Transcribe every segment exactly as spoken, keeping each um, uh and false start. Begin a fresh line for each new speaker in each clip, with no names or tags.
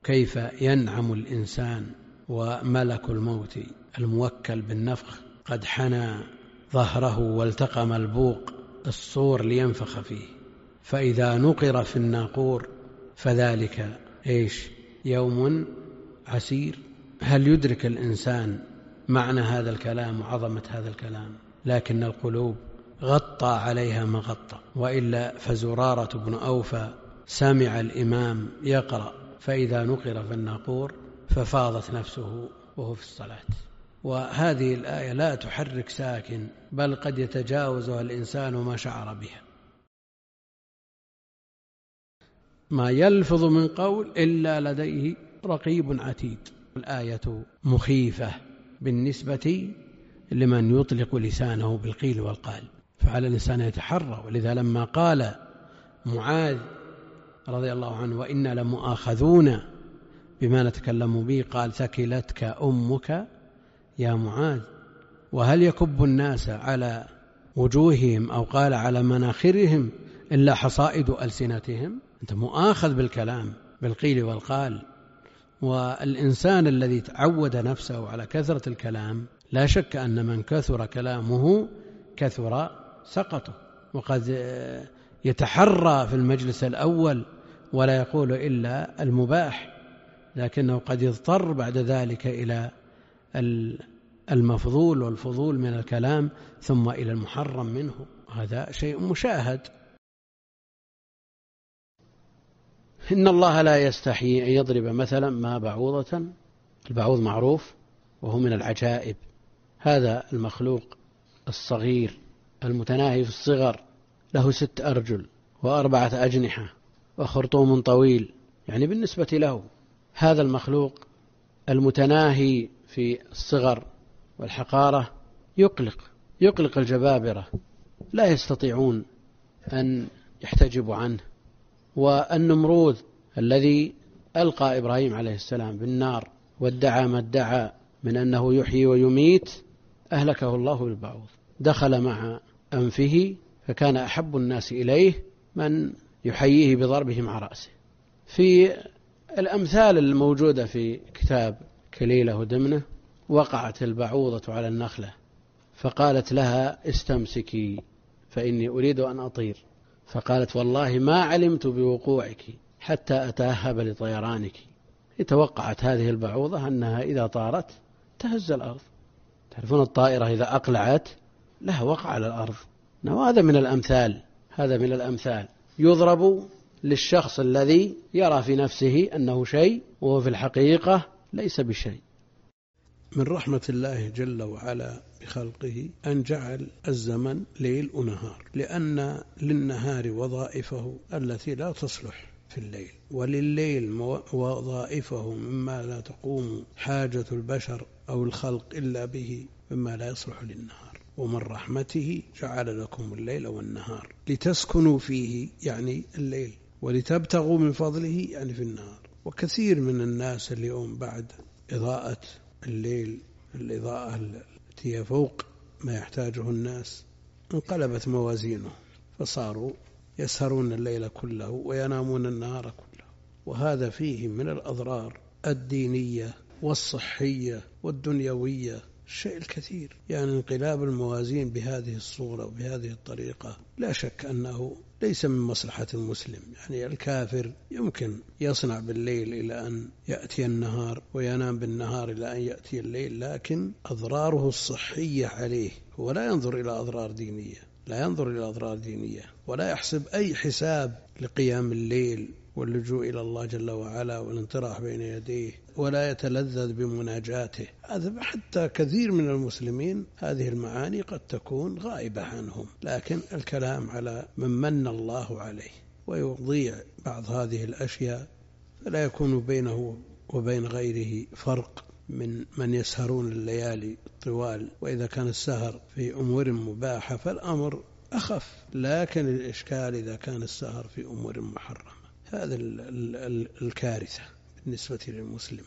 كيف ينعم الإنسان وملك الموت الموكل بالنفخ قد حنى ظهره والتقم البوق الصور لينفخ فيه، فإذا نقر في الناقور فذلك إيش؟ يوم عسير. هل يدرك الإنسان معنى هذا الكلام وعظمة هذا الكلام؟ لكن القلوب غطى عليها ما غطى. وإلا فزرارة بن أوفى سمع الإمام يقرأ فإذا نقر في الناقور ففاضت نفسه وهو في الصلاة. وهذه الآية لا تحرك ساكن، بل قد يتجاوزها الإنسان ما شعر بها. ما يلفظ من قول إلا لديه رقيب عتيد. الآية مخيفة بالنسبة لمن يطلق لسانه بالقيل والقال، فعلى الإنسان يتحرى. ولذا لما قال معاذ رضي الله عنه وإنا لمؤاخذون بما نتكلم به، قال ثكلتك أمك يا معاذ. وهل يكب الناس على وجوههم أو قال على مناخرهم إلا حصائد ألسنتهم؟ أنت مؤاخذ بالكلام بالقيل والقال. والإنسان الذي تعود نفسه على كثرة الكلام لا شك أن من كثر كلامه كثر سقطه، وقد يتحرى في المجلس الأول ولا يقول إلا المباح، لكنه قد يضطر بعد ذلك إلى المفضول والفضول من الكلام ثم إلى المحرم منه. هذا شيء مشاهد. إن الله لا يستحي أن يضرب مثلا ما بعوضة. البعوض معروف وهو من العجائب. هذا المخلوق الصغير المتناهي في الصغر له ست أرجل وأربعة أجنحة وخرطوم طويل، يعني بالنسبة له هذا المخلوق المتناهي في الصغر والحقارة يقلق يقلق الجبابرة، لا يستطيعون أن يحتجبوا عنه. والنمرود الذي ألقى إبراهيم عليه السلام بالنار وادعى ما ادعى من أنه يحيي ويميت أهلكه الله بالبعوض. دخل مع أنفه فكان أحب الناس إليه من يحييه بضربه مع رأسه. في الأمثال الموجودة في كتاب كليلة ودمنة وقعت البعوضة على النخلة فقالت لها استمسكي فإني أريد أن أطير، فقالت والله ما علمت بوقوعك حتى أتأهب لطيرانك. توقعت هذه البعوضة أنها إذا طارت تهز الأرض. تعرفون الطائرة إذا أقلعت لها وقع على الأرض. وهذا من الأمثال هذا من الأمثال يضرب للشخص الذي يرى في نفسه أنه شيء وهو في الحقيقة ليس بشيء. من رحمة الله جل وعلا بخلقه أن جعل الزمن ليل ونهار، لأن للنهار وظائفه التي لا تصلح في الليل، ولليل وظائفه مما لا تقوم حاجة البشر أو الخلق إلا به مما لا يصلح للنهار. ومن رحمته جعل لكم الليل والنهار لتسكنوا فيه، يعني الليل، ولتبتغوا من فضله، يعني في النهار. وكثير من الناس اليوم بعد إضاءة الليل الإضاءة التي هي فوق ما يحتاجه الناس انقلبت موازينه، فصاروا يسهرون الليل كله وينامون النهار كله. وهذا فيه من الأضرار الدينية والصحية والدنيوية الشيء الكثير. يعني انقلاب الموازين بهذه الصورة وبهذه الطريقة لا شك أنه ليس من مصلحة المسلم. يعني الكافر يمكن يصنع بالليل إلى أن يأتي النهار وينام بالنهار إلى أن يأتي الليل، لكن أضراره الصحية عليه. هو لا ينظر إلى أضرار دينية لا ينظر إلى أضرار دينية ولا يحسب أي حساب لقيام الليل واللجوء إلى الله جل وعلا والانطراح بين يديه، ولا يتلذذ بمناجاته. هذا حتى كثير من المسلمين هذه المعاني قد تكون غائبة عنهم، لكن الكلام على من من الله عليه ويضيع بعض هذه الأشياء، فلا يكون بينه وبين غيره فرق من من يسهرون الليالي الطوال. وإذا كان السهر في أمور مباحة فالأمر أخف، لكن الإشكال إذا كان السهر في أمور محرمة، هذا الكارثة بالنسبة للمسلم.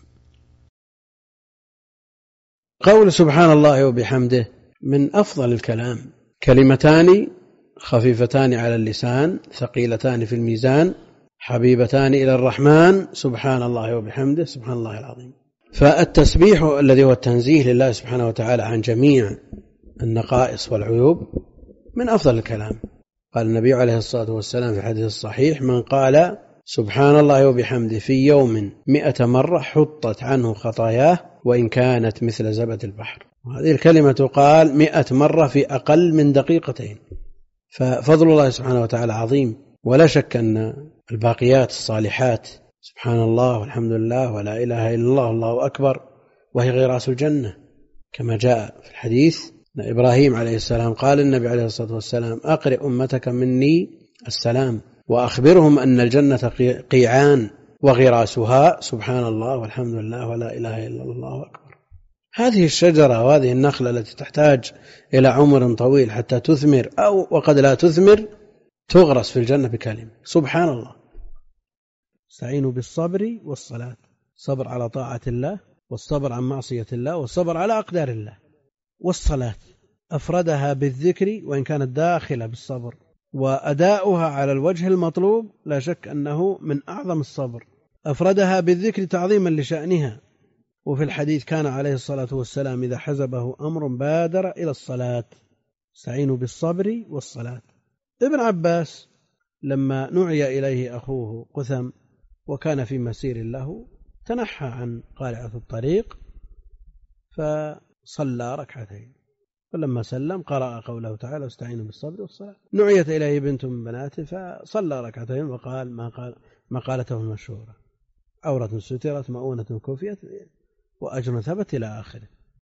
قول سبحان الله وبحمده من أفضل الكلام، كلمتان خفيفتان على اللسان ثقيلتان في الميزان حبيبتان إلى الرحمن سبحان الله وبحمده سبحان الله العظيم. فالتسبيح الذي هو التنزيه لله سبحانه وتعالى عن جميع النقائص والعيوب من أفضل الكلام. قال النبي عليه الصلاة والسلام في الحديث الصحيح: من قال سبحان الله وبحمده في يوم مئة مرة حطت عنه خطاياه وإن كانت مثل زبد البحر. وهذه الكلمة تقال مئة مرة في أقل من دقيقتين. ففضل الله سبحانه وتعالى عظيم، ولا شك أن الباقيات الصالحات سبحان الله والحمد لله ولا إله إلا الله والله أكبر وهي غراس الجنة، كما جاء في الحديث أن إبراهيم عليه السلام قال النبي عليه الصلاة والسلام: أقرئ أمتك مني السلام وأخبرهم أن الجنة قيعان وغراسها سبحان الله والحمد لله ولا إله إلا الله أكبر. هذه الشجرة وهذه النخلة التي تحتاج إلى عمر طويل حتى تثمر أو وقد لا تثمر تغرس في الجنة بكلمة سبحان الله. استعينوا بالصبر والصلاة، صبر على طاعة الله والصبر عن معصية الله والصبر على أقدار الله. والصلاة أفردها بالذكر وإن كانت داخلة بالصبر، وأداؤها على الوجه المطلوب لا شك أنه من أعظم الصبر. أفردها بالذكر تعظيما لشأنها. وفي الحديث كان عليه الصلاة والسلام إذا حزبه أمر بادر إلى الصلاة. استعينوا بالصبر والصلاة. ابن عباس لما نعي إليه أخوه قثم وكان في مسير له تنحى عن قارعة الطريق فصلى ركعتين، فلما سلم قرأ قوله تعالى: استعينوا بالصبر والصلاة. نعيت إليه بنت من بناته فصلى ركعتين وقال ما قال ما قالته المشهورة: عورة سترت مؤونة كفيت وأجر ثبت إلى آخره.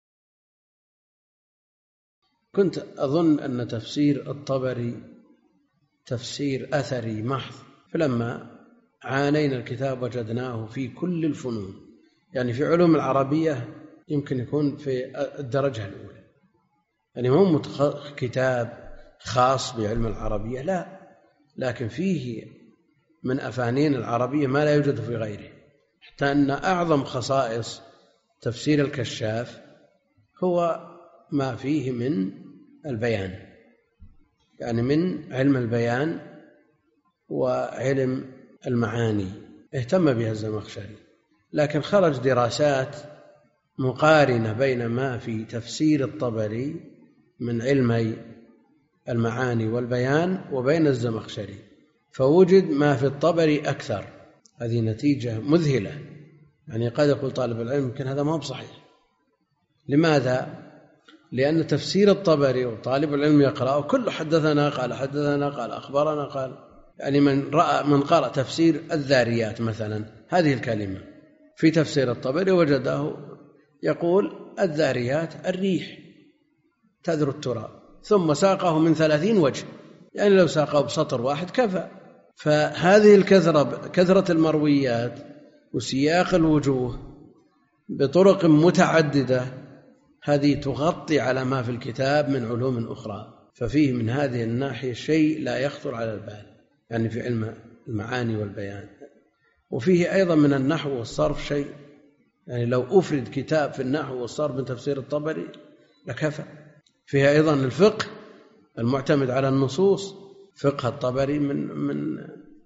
كنت أظن أن تفسير الطبري تفسير أثري محض، فلما عانينا الكتاب وجدناه في كل الفنون، يعني في علوم العربية يمكن يكون في الدرجة الأولى، يعني مو كتاب خاص بعلم العربية، لا، لكن فيه من أفانين العربية ما لا يوجد في غيره، حتى أن أعظم خصائص تفسير الكشاف هو ما فيه من البيان، يعني من علم البيان وعلم المعاني اهتم بها الزمخشري، لكن خرج دراسات مقارنة بين ما في تفسير الطبري من علمي المعاني والبيان وبين الزمخشري، فوجد ما في الطبري أكثر. هذه نتيجة مذهلة، يعني قد يقول طالب العلم يمكن هذا ما هو صحيح. لماذا؟ لأن تفسير الطبري وطالب العلم يقرأه كل حدثنا قال حدثنا قال أخبرنا قال، يعني من رأى من قرأ تفسير الذاريات مثلا هذه الكلمة في تفسير الطبري وجده يقول الذاريات الريح تذر التراب، ثم ساقه من ثلاثين وجه، يعني لو ساقه بسطر واحد كفى. فهذه الكثرة كثرة المرويات وسياق الوجوه بطرق متعددة هذه تغطي على ما في الكتاب من علوم أخرى، ففيه من هذه الناحية شيء لا يخطر على البال، يعني في علم المعاني والبيان. وفيه أيضا من النحو والصرف شيء، يعني لو أفرد كتاب في النحو والصرف من تفسير الطبري لكفى. فيها أيضا الفقه المعتمد على النصوص، فقه الطبري من من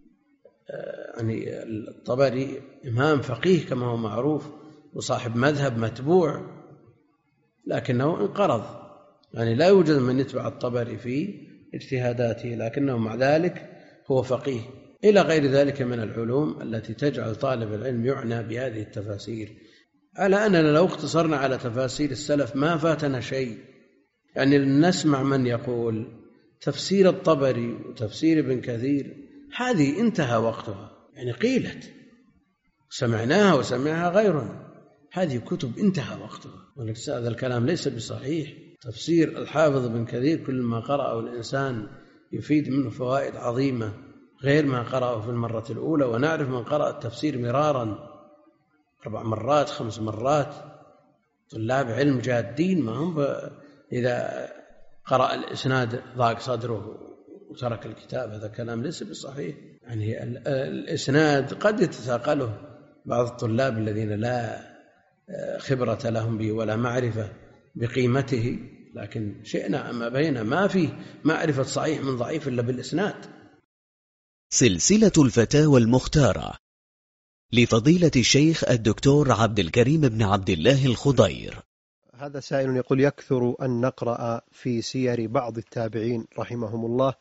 يعني الطبري إمام فقيه كما هو معروف وصاحب مذهب متبوع، لكنه انقرض، يعني لا يوجد من يتبع الطبري في اجتهاداته، لكنه مع ذلك هو فقيه، إلى غير ذلك من العلوم التي تجعل طالب العلم يعنى بهذه التفاسير. على أننا لو اقتصرنا على تفاسير السلف ما فاتنا شيء، يعني نسمع من يقول تفسير الطبري وتفسير ابن كثير هذه انتهى وقتها، يعني قيلت سمعناها وسمعها غيرنا، هذه كتب انتهى وقتها، هذا الكلام ليس بصحيح. تفسير الحافظ ابن كثير كل ما قرأه الإنسان يفيد منه فوائد عظيمة غير ما قرأه في المرة الأولى. ونعرف من قرأ التفسير مرارا أربع مرات خمس مرات، طلاب علم جادين، ما هم إذا قرأ الإسناد ضاق صدره وترك الكتاب، هذا كلام ليس بصحيح. يعني الإسناد قد يتثاقله بعض الطلاب الذين لا خبرة لهم به ولا معرفة بقيمته، لكن شئنا أما بينا ما فيه معرفة صحيح من ضعيف إلا بالإسناد.
سلسلة الفتاوى المختارة لفضيلة الشيخ الدكتور عبد الكريم بن عبد الله الخضير.
هذا سائل يقول: يكثر أن نقرأ في سير بعض التابعين رحمهم الله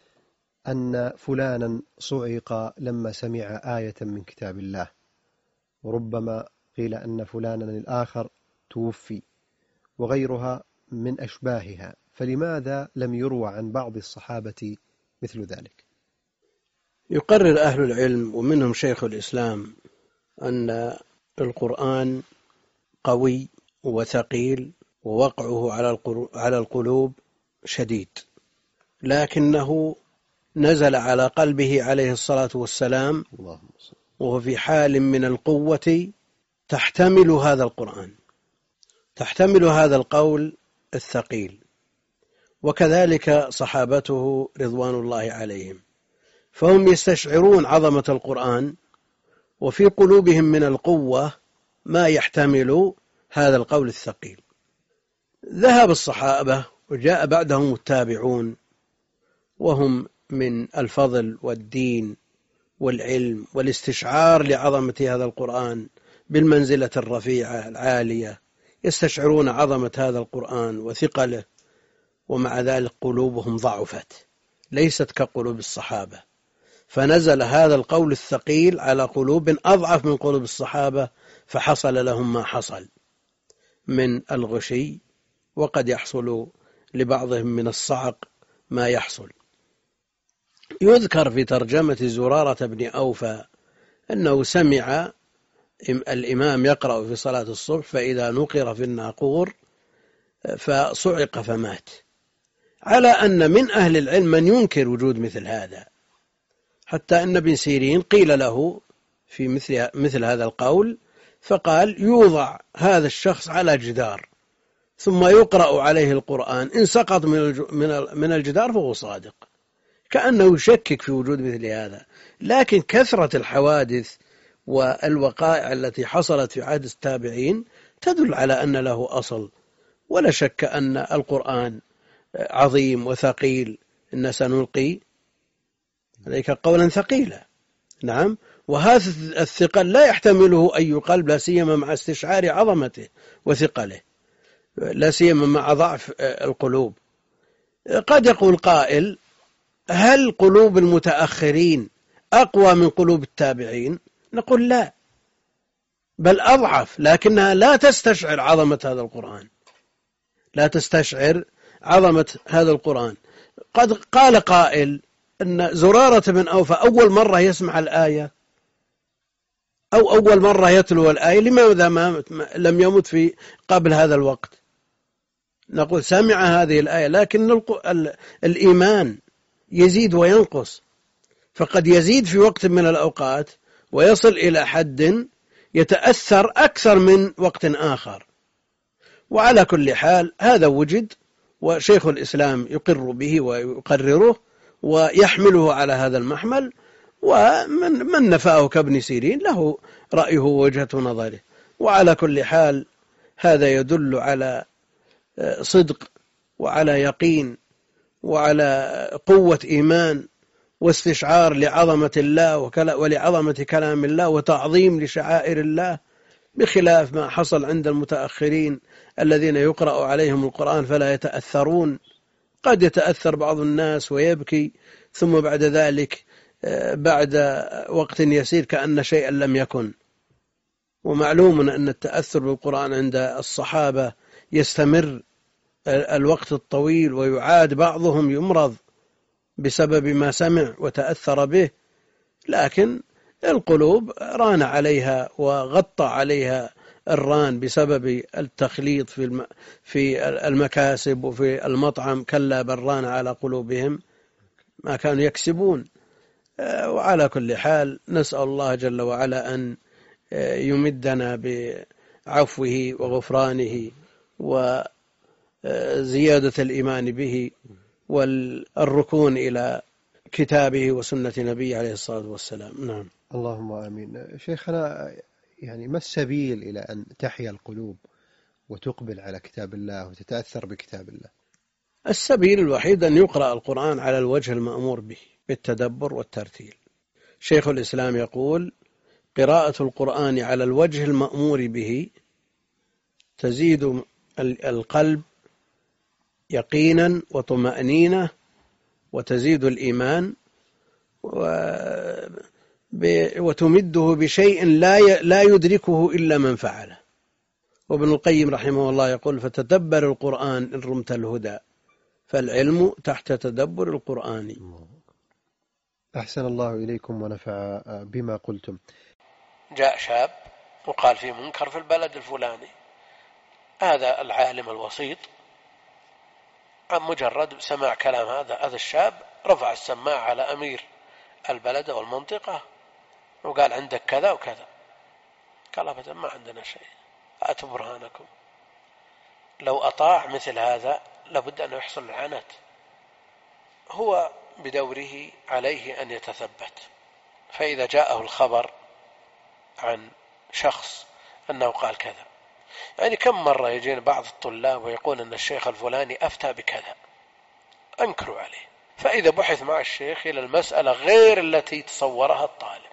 أن فلانا صعق لما سمع آية من كتاب الله، وربما قيل أن فلانا الآخر توفي، وغيرها من أشباهها، فلماذا لم يروى عن بعض الصحابة مثل ذلك؟
يقرر أهل العلم ومنهم شيخ الإسلام أن القرآن قوي وثقيل ووقعه على القلوب شديد، لكنه نزل على قلبه عليه الصلاة والسلام وهو في حال من القوة تحتمل هذا القرآن، تحتمل هذا القول الثقيل، وكذلك صحابته رضوان الله عليهم، فهم يستشعرون عظمة القرآن وفي قلوبهم من القوة ما يحتمل هذا القول الثقيل. ذهب الصحابة وجاء بعدهم التابعون وهم من الفضل والدين والعلم والاستشعار لعظمة هذا القرآن بالمنزلة الرفيعة العالية، يستشعرون عظمة هذا القرآن وثقله، ومع ذلك قلوبهم ضعفت ليست كقلوب الصحابة، فنزل هذا القول الثقيل على قلوب أضعف من قلوب الصحابة، فحصل لهم ما حصل من الغشي، وقد يحصل لبعضهم من الصعق ما يحصل. يذكر في ترجمة زرارة بن أوفى أنه سمع الإمام يقرأ في صلاة الصبح فإذا نقر في الناقور فصعق فمات، على أن من أهل العلم من ينكر وجود مثل هذا، حتى أن ابن سيرين قيل له في مثل, مثل هذا القول فقال: يوضع هذا الشخص على جدار ثم يقرأ عليه القرآن، إن سقط من الجدار فهو صادق، كأنه يشكك في وجود مثل هذا. لكن كثرة الحوادث والوقائع التي حصلت في عهد التابعين تدل على أن له أصل، ولا شك أن القرآن عظيم وثقيل، إن سنلقي عليك قولا ثقيلا. نعم، وهذا الثقل لا يحتمله أي قلب، لا سيما مع استشعار عظمته وثقله، لا سيما مع ضعف القلوب. قد يقول قائل: هل قلوب المتأخرين أقوى من قلوب التابعين؟ نقول لا، بل أضعف، لكنها لا تستشعر عظمة هذا القرآن، لا تستشعر عظمة هذا القرآن. قد قال قائل أن زرارة بن أوفى أول مرة يسمع الآية أو أول مرة يتلو الآية، لماذا ما لم يمت في قبل هذا الوقت؟ نقول سمع هذه الآية، لكن الإيمان يزيد وينقص، فقد يزيد في وقت من الأوقات ويصل إلى حد يتأثر أكثر من وقت آخر. وعلى كل حال هذا وجد، وشيخ الإسلام يقر به ويقرره ويحمله على هذا المحمل، ومن من نفاه كابن سيرين له رأيه ووجهة نظره. وعلى كل حال هذا يدل على صدق وعلى يقين وعلى قوة إيمان واستشعار لعظمة الله ولعظمة كلام الله وتعظيم لشعائر الله، بخلاف ما حصل عند المتأخرين الذين يقرأ عليهم القرآن فلا يتأثرون. قد يتأثر بعض الناس ويبكي، ثم بعد ذلك بعد وقت يسير كأن شيئا لم يكن. ومعلوم أن التأثر بالقرآن عند الصحابة يستمر الوقت الطويل، ويعاد بعضهم يمرض بسبب ما سمع وتأثر به، لكن القلوب ران عليها وغطى عليها الران بسبب التخليط في في المكاسب وفي المطعم، كلا بل ران على قلوبهم ما كانوا يكسبون. وعلى كل حال نسأل الله جل وعلا أن يمدنا بعفوه وغفرانه وزيادة الإيمان به والركون إلى كتابه وسنة نبيه عليه الصلاة والسلام. نعم،
اللهم آمين. شيخنا، يعني ما السبيل إلى أن تحيا القلوب وتقبل على كتاب الله وتتأثر بكتاب الله؟
السبيل الوحيد أن يقرأ القرآن على الوجه المأمور به بالتدبر والترتيل، شيخ الإسلام يقول: قراءة القرآن على الوجه المأمور به تزيد القلب يقينا وطمأنينة، وتزيد الإيمان، وتمده بشيء لا يدركه إلا من فعله. وابن القيم رحمه الله يقول: فتدبر القرآن إن رمت الهدى، فالعلم تحت تدبر القرآن.
أحسن الله إليكم ونفع بما قلتم.
جاء شاب وقال في منكر في البلد الفلاني، هذا العالم الوسيط عن مجرد سماع كلام هذا هذا الشاب رفع السماعة على أمير البلد والمنطقة وقال: عندك كذا وكذا. قال: أبدا ما عندنا شيء، هاتوا برهانكم. لو أطاع مثل هذا لابد أن يحصل العنت. هو بدوره عليه أن يتثبت، فإذا جاءه الخبر عن شخص أنه قال كذا، يعني كم مرة يجينا بعض الطلاب ويقول أن الشيخ الفلاني أفتى بكذا، أنكروا عليه. فإذا بحث مع الشيخ إلى المسألة غير التي تصورها الطالب،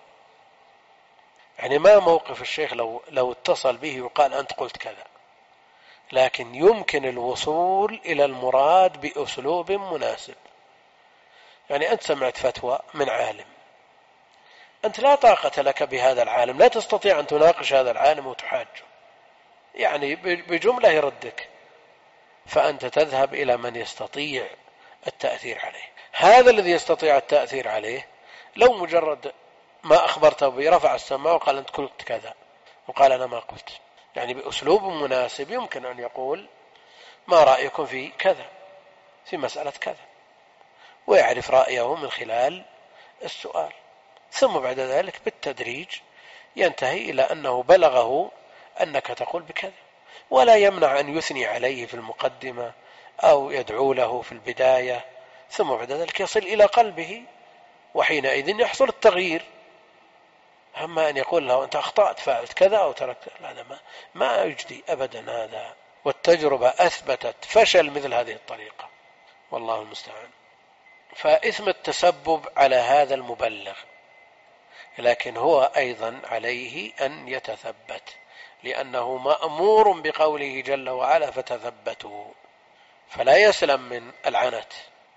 يعني ما موقف الشيخ لو, لو اتصل به وقال: أنت قلت كذا، لكن يمكن الوصول إلى المراد بأسلوب مناسب. يعني أنت سمعت فتوى من عالم، أنت لا طاقة لك بهذا العالم، لا تستطيع أن تناقش هذا العالم وتحاجه، يعني بجملة يردك، فأنت تذهب إلى من يستطيع التأثير عليه. هذا الذي يستطيع التأثير عليه لو مجرد ما أخبرته به رفع السماعة وقال: أنت قلت كذا، وقال: أنا ما قلت، يعني بأسلوب مناسب يمكن أن يقول: ما رأيكم في كذا، في مسألة كذا، ويعرف رأيه من خلال السؤال. ثم بعد ذلك بالتدريج ينتهي إلى أنه بلغه أنك تقول بكذا، ولا يمنع أن يثني عليه في المقدمة أو يدعو له في البداية، ثم بعد ذلك يصل إلى قلبه، وحينئذ يحصل التغيير. أما أن يقول له: أنت أخطأت، فعلت كذا أو تركت، هذا ما, ما يجدي أبدا هذا. والتجربة أثبتت فشل مثل هذه الطريقة، والله المستعان. فإثم التسبب على هذا المبلغ، لكن هو أيضا عليه أن يتثبت، لأنه مأمور بقوله جل وعلا: فتثبتوا، فلا يسلم من العنت.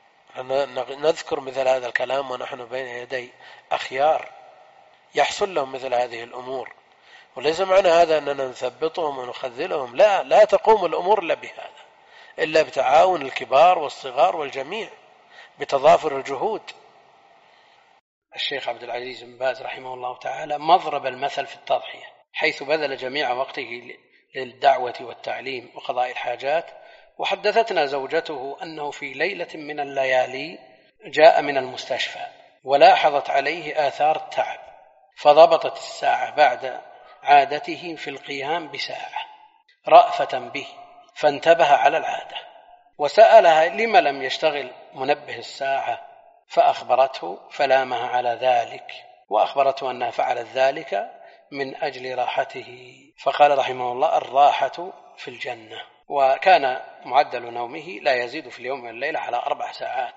نذكر مثل هذا الكلام ونحن بين يدي أخيار يحصل لهم مثل هذه الأمور، وليس معنى هذا أننا نثبطهم ونخذلهم، لا لا تقوم الأمور إلا بهذا، إلا بتعاون الكبار والصغار والجميع، بتضافر الجهود. الشيخ عبد العزيز بن باز رحمه الله تعالى مضرب المثل في التضحية، حيث بذل جميع وقته للدعوة والتعليم وقضاء الحاجات. وحدثتنا زوجته أنه في ليلة من الليالي جاء من المستشفى ولاحظت عليه آثار التعب، فضبطت الساعة بعد عادته في القيام بساعة رأفة به، فانتبه على العادة وسألها: لما لم يشتغل منبه الساعة؟ فأخبرته، فلامها على ذلك، وأخبرته أنها فعلت ذلك من أجل راحته. فقال رحمه الله: الراحة في الجنة. وكان معدل نومه لا يزيد في اليوم والليلة على أربع ساعات.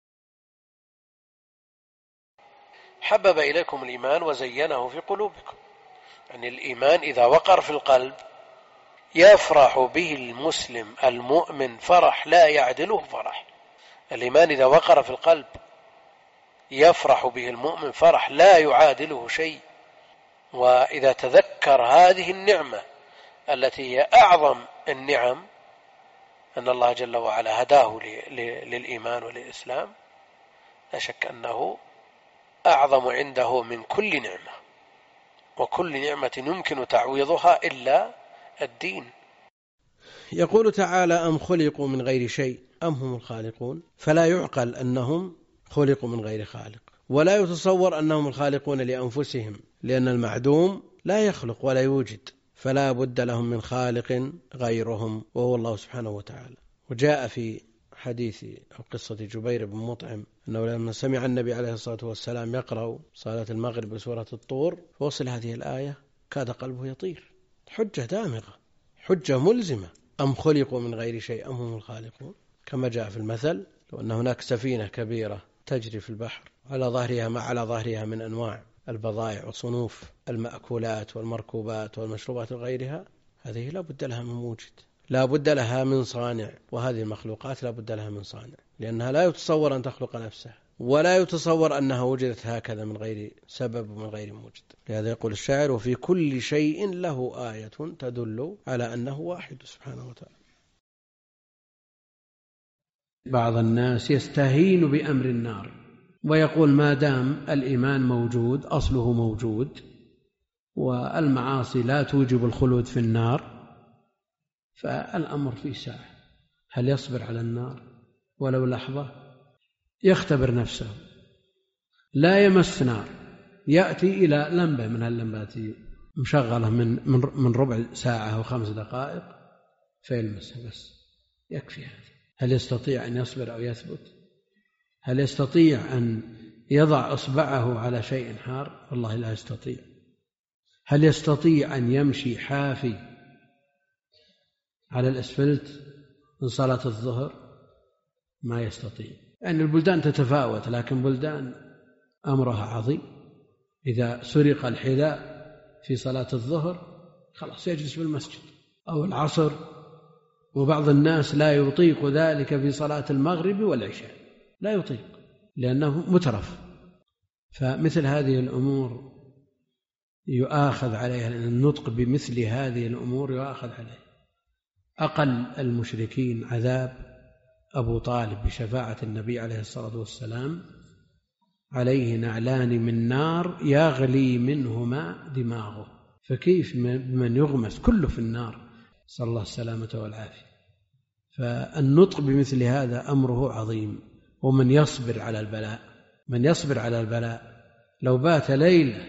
حبب إليكم الإيمان وزينه في قلوبكم، يعني الإيمان إذا وقر في القلب يفرح به المسلم المؤمن فرح لا يعدله فرح. الإيمان إذا وقر في القلب يفرح به المؤمن فرح لا يعادله شيء. وإذا تذكر هذه النعمة التي هي أعظم النعم، أن الله جل وعلا هداه للإيمان وللإسلام، لا شك أنه أعظم عنده من كل نعمة، وكل نعمة يمكن تعويضها إلا الدين. يقول تعالى: أم خلقوا من غير شيء أم هم الخالقون. فلا يعقل أنهم خلقوا من غير خالق، ولا يتصور أنهم الخالقون لأنفسهم، لأن المعدوم لا يخلق ولا يوجد، فلا بد لهم من خالق غيرهم وهو الله سبحانه وتعالى. وجاء في حديث أو قصة جبير بن مطعم أنه لما سمع النبي عليه الصلاة والسلام يقرأ صلاة المغرب بسورة الطور فوصل هذه الآية كاد قلبه يطير. حجة دامغة، حجة ملزمة. أم خلقوا من غير شيء أم هم الخالقون، كما جاء في المثل: لو أن هناك سفينة كبيرة تجري في البحر على ظهرها ما على ظهرها من أنواع البضائع وصنوف المأكولات والمركوبات والمشروبات وغيرها، هذه لا بد لها من موجد، لا بد لها من صانع. وهذه المخلوقات لا بد لها من صانع، لأنها لا يتصور أن تخلق نفسها، ولا يتصور أنها وجدت هكذا من غير سبب ومن غير موجد. لهذا يقول الشاعر: وفي كل شيء له آية تدل على أنه واحد سبحانه وتعالى. بعض الناس يستهين بأمر النار ويقول ما دام الإيمان موجود أصله موجود والمعاصي لا توجب الخلود في النار فالأمر في ساعة. هل يصبر على النار ولو لحظة؟ يختبر نفسه، لا يمس نار، يأتي إلى لمبة من اللمبات مشغلة من من ربع ساعة أو خمس دقائق فيلمسها بس، يكفي هذا. هل يستطيع أن يصبر أو يثبت؟ هل يستطيع أن يضع إصبعه على شيء حار؟ والله لا يستطيع. هل يستطيع أن يمشي حافي على الأسفلت من صلاة الظهر؟ ما يستطيع. يعني البلدان تتفاوت، لكن بلدان أمرها عظيم. إذا سرق الحذاء في صلاة الظهر خلاص يجلس في المسجد أو العصر، وبعض الناس لا يطيق ذلك في صلاة المغرب والعشاء، لا يطيق لأنه مترف. فمثل هذه الأمور يؤاخذ عليها، لأن النطق بمثل هذه الأمور يؤاخذ عليها. أقل المشركين عذاب أبو طالب بشفاعة النبي عليه الصلاة والسلام، عليه نعلان من نار يغلي منهما دماغه، فكيف من يغمس كله في النار، صلى الله السلامة والعافية. فالنطق بمثل هذا أمره عظيم. ومن يصبر على البلاء، من يصبر على البلاء لو بات ليلة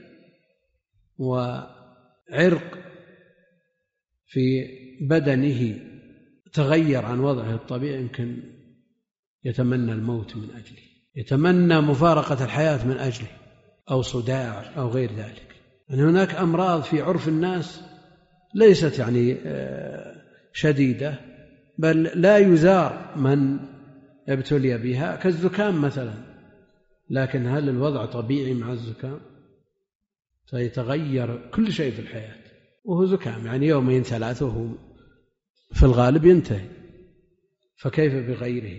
وعرق في بدنه تغير عن وضعه الطبيعي يمكن يتمنى الموت من أجله، يتمنى مفارقة الحياة من أجله، أو صداع أو غير ذلك. يعني هناك أمراض في عرف الناس ليست يعني شديدة، بل لا يزار من ابتلي بها، كالزكام مثلا. لكن هل الوضع طبيعي مع الزكام؟ سيتغير كل شيء في الحياة، وهو زكام يعني يومين ثلاثة في الغالب ينتهي، فكيف بغيره؟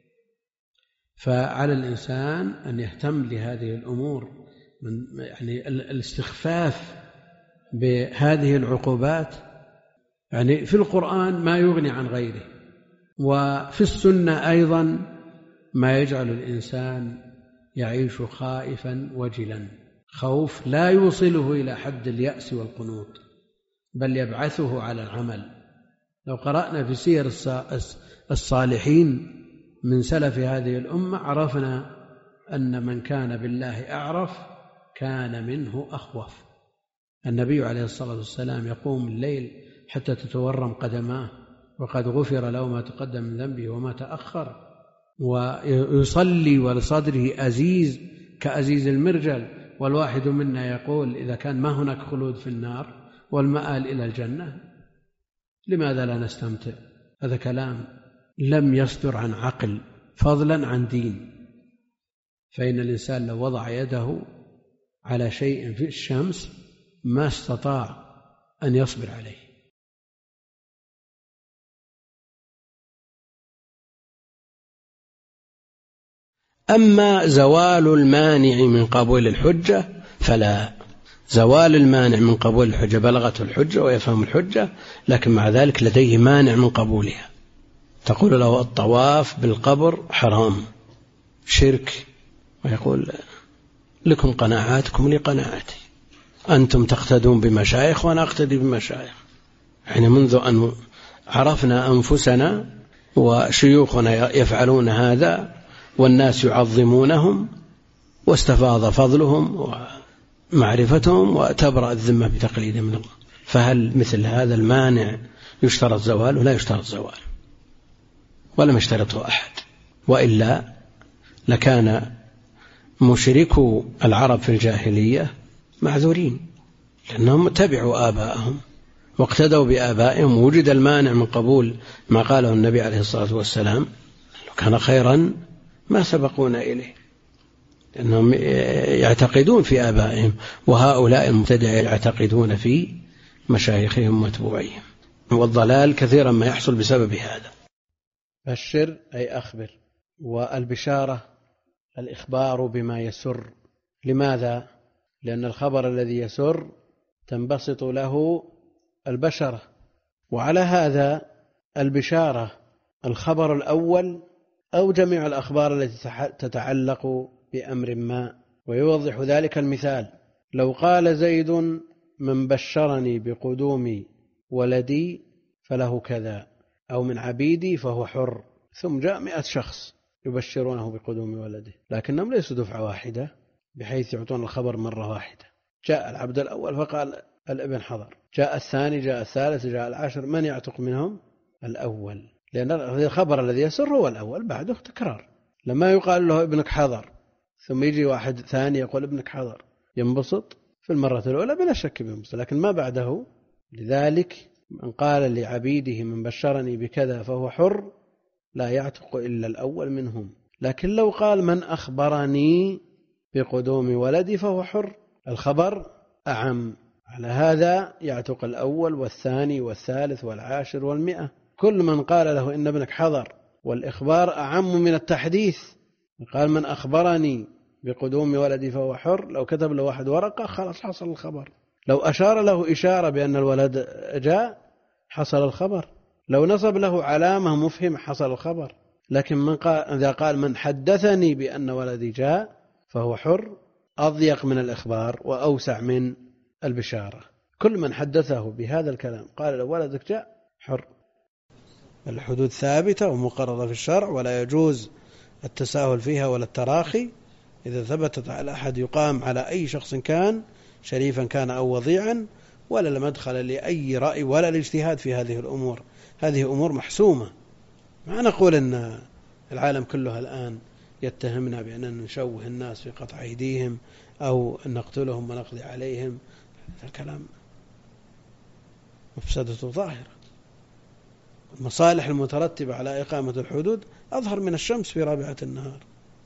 فعلى الإنسان أن يهتم لهذه الأمور، من يعني الاستخفاف بهذه العقوبات. يعني في القرآن ما يغني عن غيره، وفي السنة أيضا ما يجعل الإنسان يعيش خائفا وجلا، خوف لا يوصله إلى حد اليأس والقنوط، بل يبعثه على العمل. لو قرأنا في سير الصالحين من سلف هذه الأمة عرفنا أن من كان بالله أعرف كان منه أخوف. النبي عليه الصلاة والسلام يقوم الليل حتى تتورم قدماه وقد غفر له ما تقدم من ذنبه وما تأخر، ويصلي ولصدره أزيز كأزيز المرجل، والواحد منا يقول إذا كان ما هناك خلود في النار والمآل إلى الجنة لماذا لا نستمتع؟ هذا كلام لم يصدر عن عقل فضلا عن دين. فإن الإنسان لو وضع يده على شيء في الشمس ما استطاع أن يصبر عليه. أما زوال المانع من قبول الحجة فلا، زوال المانع من قبول الحجة بلغته الحجة ويفهم الحجة، لكن مع ذلك لديه مانع من قبولها. تقول له الطواف بالقبر حرام شرك، ويقول لكم قناعاتكم لي قناعاتي، أنتم تقتدون بمشايخ وأنا أقتدي بمشايخ. يعني منذ أن عرفنا أنفسنا وشيوخنا يفعلون هذا والناس يعظمونهم واستفاض فضلهم ومعرفتهم وتبرأ الذمة بتقليد من الله، فهل مثل هذا المانع يشترط زواله؟ لا يشترط زواله ولم يشترطه أحد، وإلا لكان مشركو العرب في الجاهلية معذورين، لأنهم تبعوا آباءهم واقتدوا بآبائهم، وجد المانع من قبول ما قاله النبي عليه الصلاة والسلام. لو كان خيرا ما سبقونا إليه، لأنهم يعتقدون في آبائهم، وهؤلاء المبتدع يعتقدون في مشايخهم ومتبوعيهم، والضلال كثيرا ما يحصل بسبب هذا. بشر أي أخبر، والبشارة الإخبار بما يسر. لماذا؟ لأن الخبر الذي يسر تنبسط له البشرة، وعلى هذا البشارة الخبر الأول أو جميع الأخبار التي تتعلق بأمر ما. ويوضح ذلك المثال: لو قال زيد من بشرني بقدوم ولدي فله كذا، أو من عبيدي فهو حر، ثم جاء مئة شخص يبشرونه بقدوم ولده، لكنهم ليسوا دفعة واحدة بحيث يعطون الخبر مرة واحدة. جاء العبد الأول فقال الابن حضر، جاء الثاني، جاء الثالث، جاء العاشر، من يعتق منهم؟ الأول، لأن الخبر الذي يسر هو الأول، بعده تكرار. لما يقال له ابنك حضر ثم يجي واحد ثاني يقول ابنك حضر، ينبسط في المرة الأولى بلا شك ينبسط، لكن ما بعده. لذلك من قال لعبيده من بشرني بكذا فهو حر لا يعتق إلا الأول منهم. لكن لو قال من أخبرني بقدوم ولدي فهو حر، الخبر أعم، على هذا يعتق الأول والثاني والثالث والعاشر والمئة. كل من قال له إن ابنك حضر والإخبار أعم من التحديث. قال من أخبرني بقدوم ولدي فهو حر، لو كتب له واحد ورقة خلاص حصل الخبر، لو أشار له إشارة بأن الولد جاء حصل الخبر، لو نصب له علامة مفهمة حصل الخبر. لكن من قال إذا قال من حدثني بأن ولدي جاء فهو حر، أضيق من الإخبار وأوسع من البشارة. كل من حدثه بهذا الكلام قال له ولدك جاء حر. الحدود ثابتة ومقررة في الشرع، ولا يجوز التساهل فيها ولا التراخي. إذا ثبتت على أحد يقام على أي شخص كان، شريفا كان أو وضيعا، ولا مدخل لأي رأي ولا الاجتهاد في هذه الأمور. هذه أمور محسومة. ما نقول أن العالم كله الآن يتهمنا بأننا نشوه الناس في قطع أيديهم أو نقتلهم ونقضي عليهم. هذا الكلام مفسدته ظاهرة. المصالح المترتبة على إقامة الحدود أظهر من الشمس في رابعة النهار.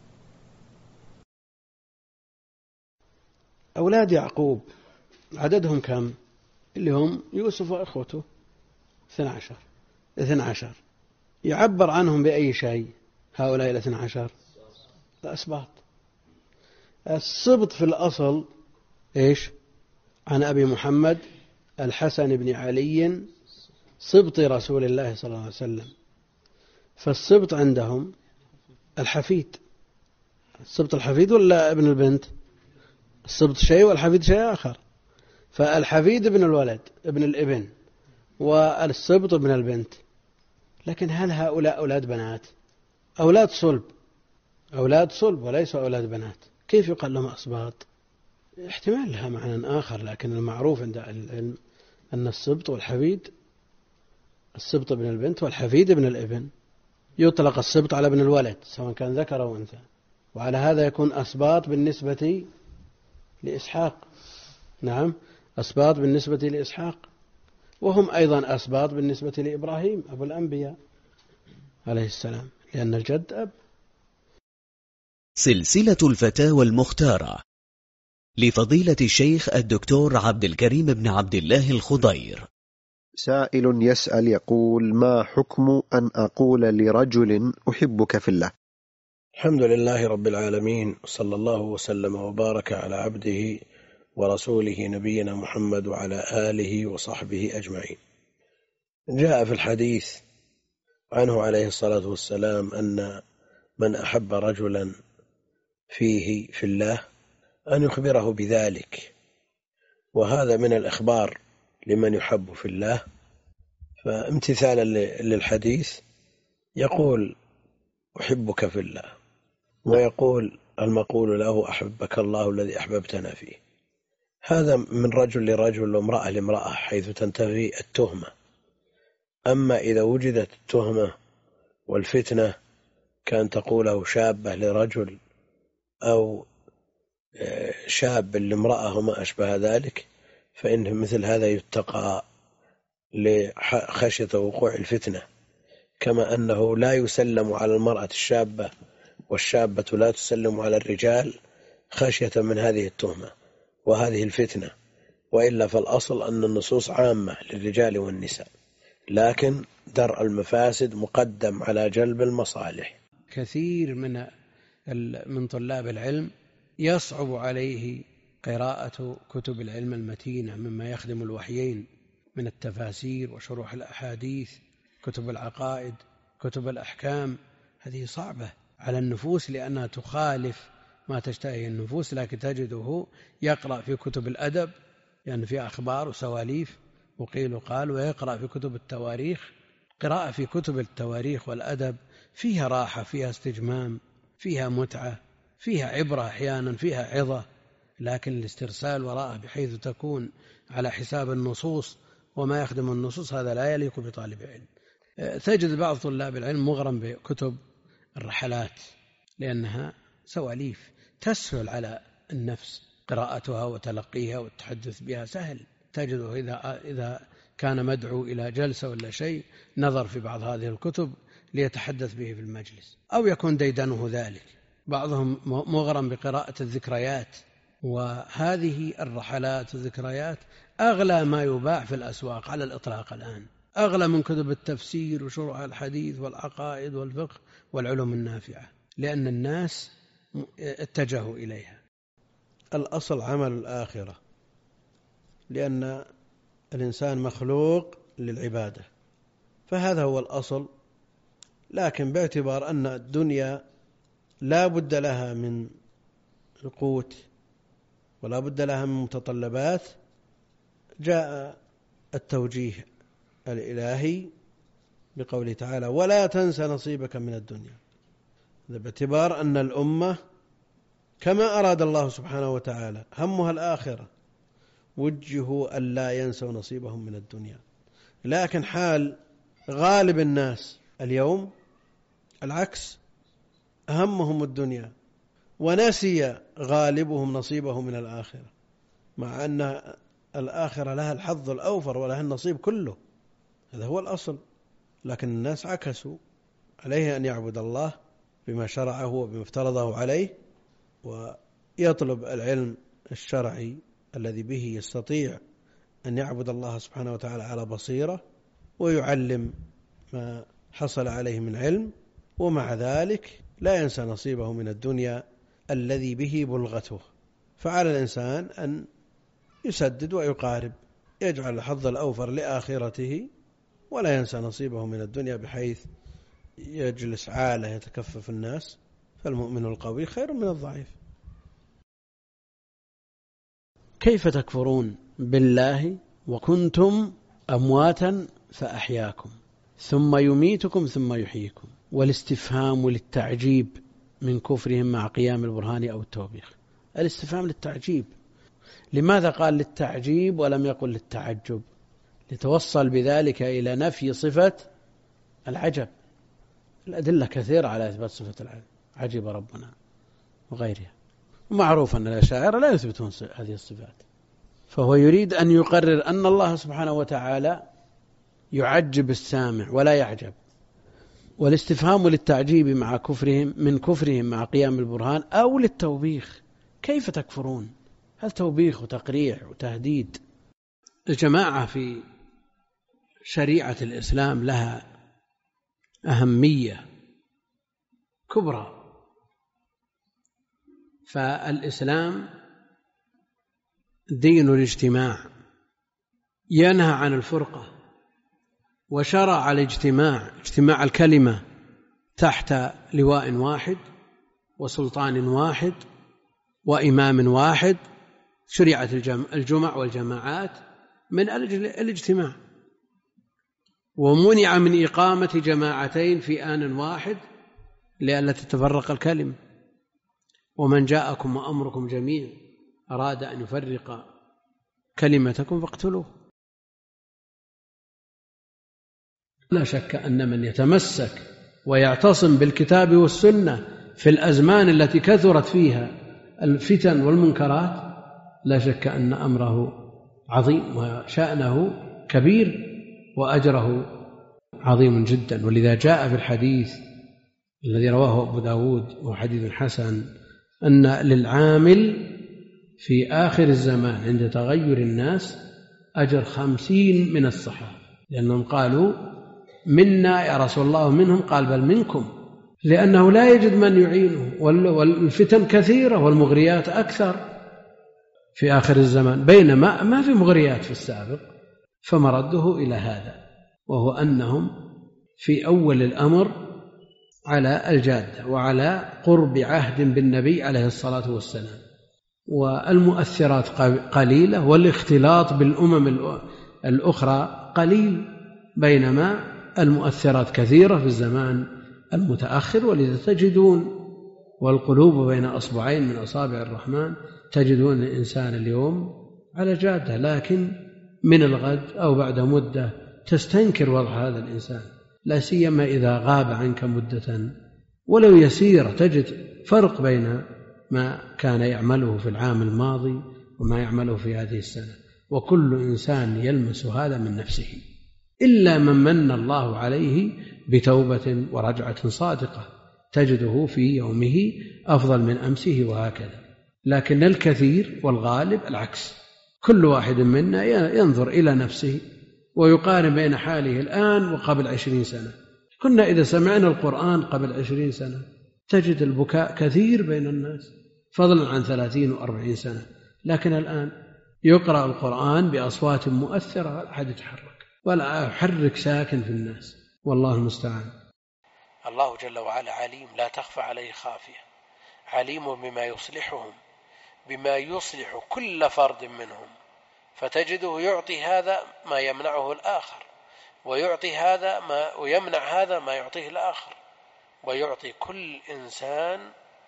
أولاد يعقوب عددهم كم؟ اللي هم يوسف وأخوته اثنى عشر. اثنى عشر يعبر عنهم بأي شيء هؤلاء الاثنى عشر؟ الأسباط. السبط في الأصل إيش؟ عن أبي محمد الحسن بن علي سبط رسول الله صلى الله عليه وسلم. فالسبط عندهم الحفيد. السبط الحفيد ولا ابن البنت؟ السبط شيء والحفيد شيء آخر. فالحفيد ابن الولد ابن الابن، والسبط ابن البنت. لكن هل هؤلاء أولاد بنات؟ أولاد صلب، أولاد صلب وليسوا أولاد بنات. كيف يقال لهم أسباط؟ احتمال لها معنى آخر، لكن المعروف عند العلم أن السبط والحفيد، السبط ابن البنت والحفيد ابن الابن. يطلق السبط على ابن الولد سواء كان ذكر أو أنثى، وعلى هذا يكون أسباط بالنسبة لإسحاق. نعم، أسباط بالنسبة لإسحاق، وهم أيضا أسباط بالنسبة لإبراهيم أبو الأنبياء عليه السلام، لأن الجد أب.
سلسلة الفتاوى المختارة لفضيلة الشيخ الدكتور عبد الكريم بن عبد الله الخضير.
سائل يسأل يقول: ما حكم أن أقول لرجل أحبك في الله؟
الحمد لله رب العالمين، صلى الله وسلم وبارك على عبده ورسوله نبينا محمد وعلى آله وصحبه أجمعين. جاء في الحديث عنه عليه الصلاة والسلام أن من أحب رجلا فيه في الله أن يخبره بذلك، وهذا من الإخبار لمن يحب في الله. فامتثالا للحديث يقول أحبك في الله، ويقول المقول له أحبك الله الذي أحببتنا فيه. هذا من رجل لرجل وامرأة لامرأة حيث تنتهي التهمة. أما إذا وجدت التهمة والفتنة كان تقوله شابة لرجل أو شاب لامرأة وما أشبه ذلك، فإن مثل هذا يتقى لخشية وقوع الفتنة. كما أنه لا يسلم على المرأة الشابة والشابة لا تسلم على الرجال خشية من هذه التهمة وهذه الفتنة، وإلا فالأصل أن النصوص عامة للرجال والنساء، لكن درء المفاسد مقدم على جلب المصالح. كثير من من طلاب العلم يصعب عليه قراءة كتب العلم المتينة مما يخدم الوحيين من التفاسير وشروح الأحاديث، كتب العقائد، كتب الأحكام. هذه صعبة على النفوس لأنها تخالف ما تشتهي النفوس، لكن تجده يقرأ في كتب الأدب يعني في أخبار وسواليف وقيل وقال، ويقرأ في كتب التواريخ. قراءة في كتب التواريخ والأدب فيها راحة، فيها استجمام، فيها متعة، فيها عبرة أحيانا، فيها عظة، لكن الاسترسال وراءه بحيث تكون على حساب النصوص وما يخدم النصوص هذا لا يليق بطالب علم. تجد بعض طلاب العلم مغرم بكتب الرحلات لأنها سواليف تسهل على النفس قراءتها وتلقيها والتحدث بها سهل. تجده إذا, إذا كان مدعو إلى جلسة ولا شيء نظر في بعض هذه الكتب ليتحدث به في المجلس، أو يكون ديدنه ذلك. بعضهم مغرم بقراءة الذكريات، وهذه الرحلات والذكريات أغلى ما يباع في الأسواق على الإطلاق الآن، أغلى من كتب التفسير وشروح الحديث والعقائد والفقه والعلوم النافعة، لأن الناس اتجهوا إليها. الأصل عمل الآخرة، لأن الإنسان مخلوق للعبادة، فهذا هو الأصل. لكن باعتبار أن الدنيا لا بد لها من القوت ولا بد لها من متطلبات، جاء التوجيه الإلهي بقوله تعالى: ولا تنس نصيبك من الدنيا. باعتبار أن الأمة كما أراد الله سبحانه وتعالى همها الآخرة، وجهوا ألا ينسوا نصيبهم من الدنيا. لكن حال غالب الناس اليوم العكس، همهم الدنيا، ونسي غالبهم نصيبه من الآخرة، مع أن الآخرة لها الحظ الأوفر ولها النصيب كله، هذا هو الأصل. لكن الناس عكسوا، عليه أن يعبد الله بما شرعه وبما افترضه عليه، ويطلب العلم الشرعي الذي به يستطيع أن يعبد الله سبحانه وتعالى على بصيرة، ويعلم ما حصل عليه من علم، ومع ذلك لا ينسى نصيبه من الدنيا الذي به بلغته. فعلى الإنسان أن يسدد ويقارب، يجعل الحظ الأوفر لآخرته ولا ينسى نصيبه من الدنيا بحيث يجلس عالة يتكفف الناس. فالمؤمن القوي خير من الضعيف. كيف تكفرون بالله وكنتم أمواتا فأحياكم ثم يميتكم ثم يحييكم؟ والاستفهام للتعجيب من كفرهم مع قيام البرهان أو التوبيخ. الاستفهام للتعجيب. لماذا قال للتعجيب ولم يقل للتعجب؟ لتوصل بذلك إلى نفي صفة العجب. الأدلة كثيرة على إثبات صفة العجب، عجب ربنا وغيرها. ومعروف أن الأشاعرة لا يثبتون هذه الصفات، فهو يريد أن يقرر أن الله سبحانه وتعالى يعجب السامع ولا يعجب. والاستفهام للتعجيب مع كفرهم من كفرهم مع قيام البرهان أو للتوبيخ. كيف تكفرون؟ هل توبيخ وتقريع وتهديد؟ الجماعة في شريعة الإسلام لها أهمية كبرى. فالإسلام دين الاجتماع، ينهى عن الفرقة، وشرع الاجتماع، اجتماع الكلمة تحت لواء واحد وسلطان واحد وإمام واحد. شريعة الجمع والجماعات من أجل الاجتماع، ومنع من إقامة جماعتين في آن واحد لئلا تتفرق الكلمة. ومن جاءكم وأمركم جميع أراد أن يفرق كلمتكم فاقتلوه. لا شك أن من يتمسك ويعتصم بالكتاب والسنة في الأزمان التي كثرت فيها الفتن والمنكرات لا شك أن أمره عظيم وشأنه كبير وأجره عظيم جدا. ولذا جاء في الحديث الذي رواه أبو داود وحديث حسن أن للعامل في آخر الزمان عند تغير الناس أجر خمسين من الصحابة، لأنهم قالوا منا يا رسول الله منهم، قال بل منكم، لأنه لا يجد من يعينه، والفتن كثيرة والمغريات أكثر في آخر الزمان، بينما ما في مغريات في السابق. فمرده إلى هذا، وهو أنهم في أول الأمر على الجادة وعلى قرب عهد بالنبي عليه الصلاة والسلام، والمؤثرات قليلة، والاختلاط بالأمم الأخرى قليل، بينما المؤثرات كثيرة في الزمان المتأخر. ولذا تجدون والقلوب بين أصبعين من أصابع الرحمن، تجدون الإنسان اليوم على جادة، لكن من الغد أو بعد مدة تستنكر وضع هذا الإنسان، لا سيما إذا غاب عنك مدة ولو يسير، تجد فرق بين ما كان يعمله في العام الماضي وما يعمله في هذه السنة. وكل إنسان يلمس هذا من نفسه، إلا من من الله عليه بتوبة ورجعة صادقة، تجده في يومه أفضل من أمسه وهكذا. لكن الكثير والغالب العكس، كل واحد منا ينظر إلى نفسه ويقارن بين حاله الآن وقبل عشرين سنة. كنا إذا سمعنا القرآن قبل عشرين سنة تجد البكاء كثير بين الناس، فضلا عن ثلاثين وأربعين سنة، لكن الآن يقرأ القرآن بأصوات مؤثرة ولا أحد يتحرك ولا يحرك ساكن في الناس، والله المستعان.
الله جل وعلا عليم لا تخفى عليه خافية، عليم بما يصلحهم، بما يصلح كل فرد منهم، فتجده يعطي هذا ما يمنعه الآخر، ويعطي هذا ما ويمنع هذا ما يعطيه الآخر، ويعطي كل إنسان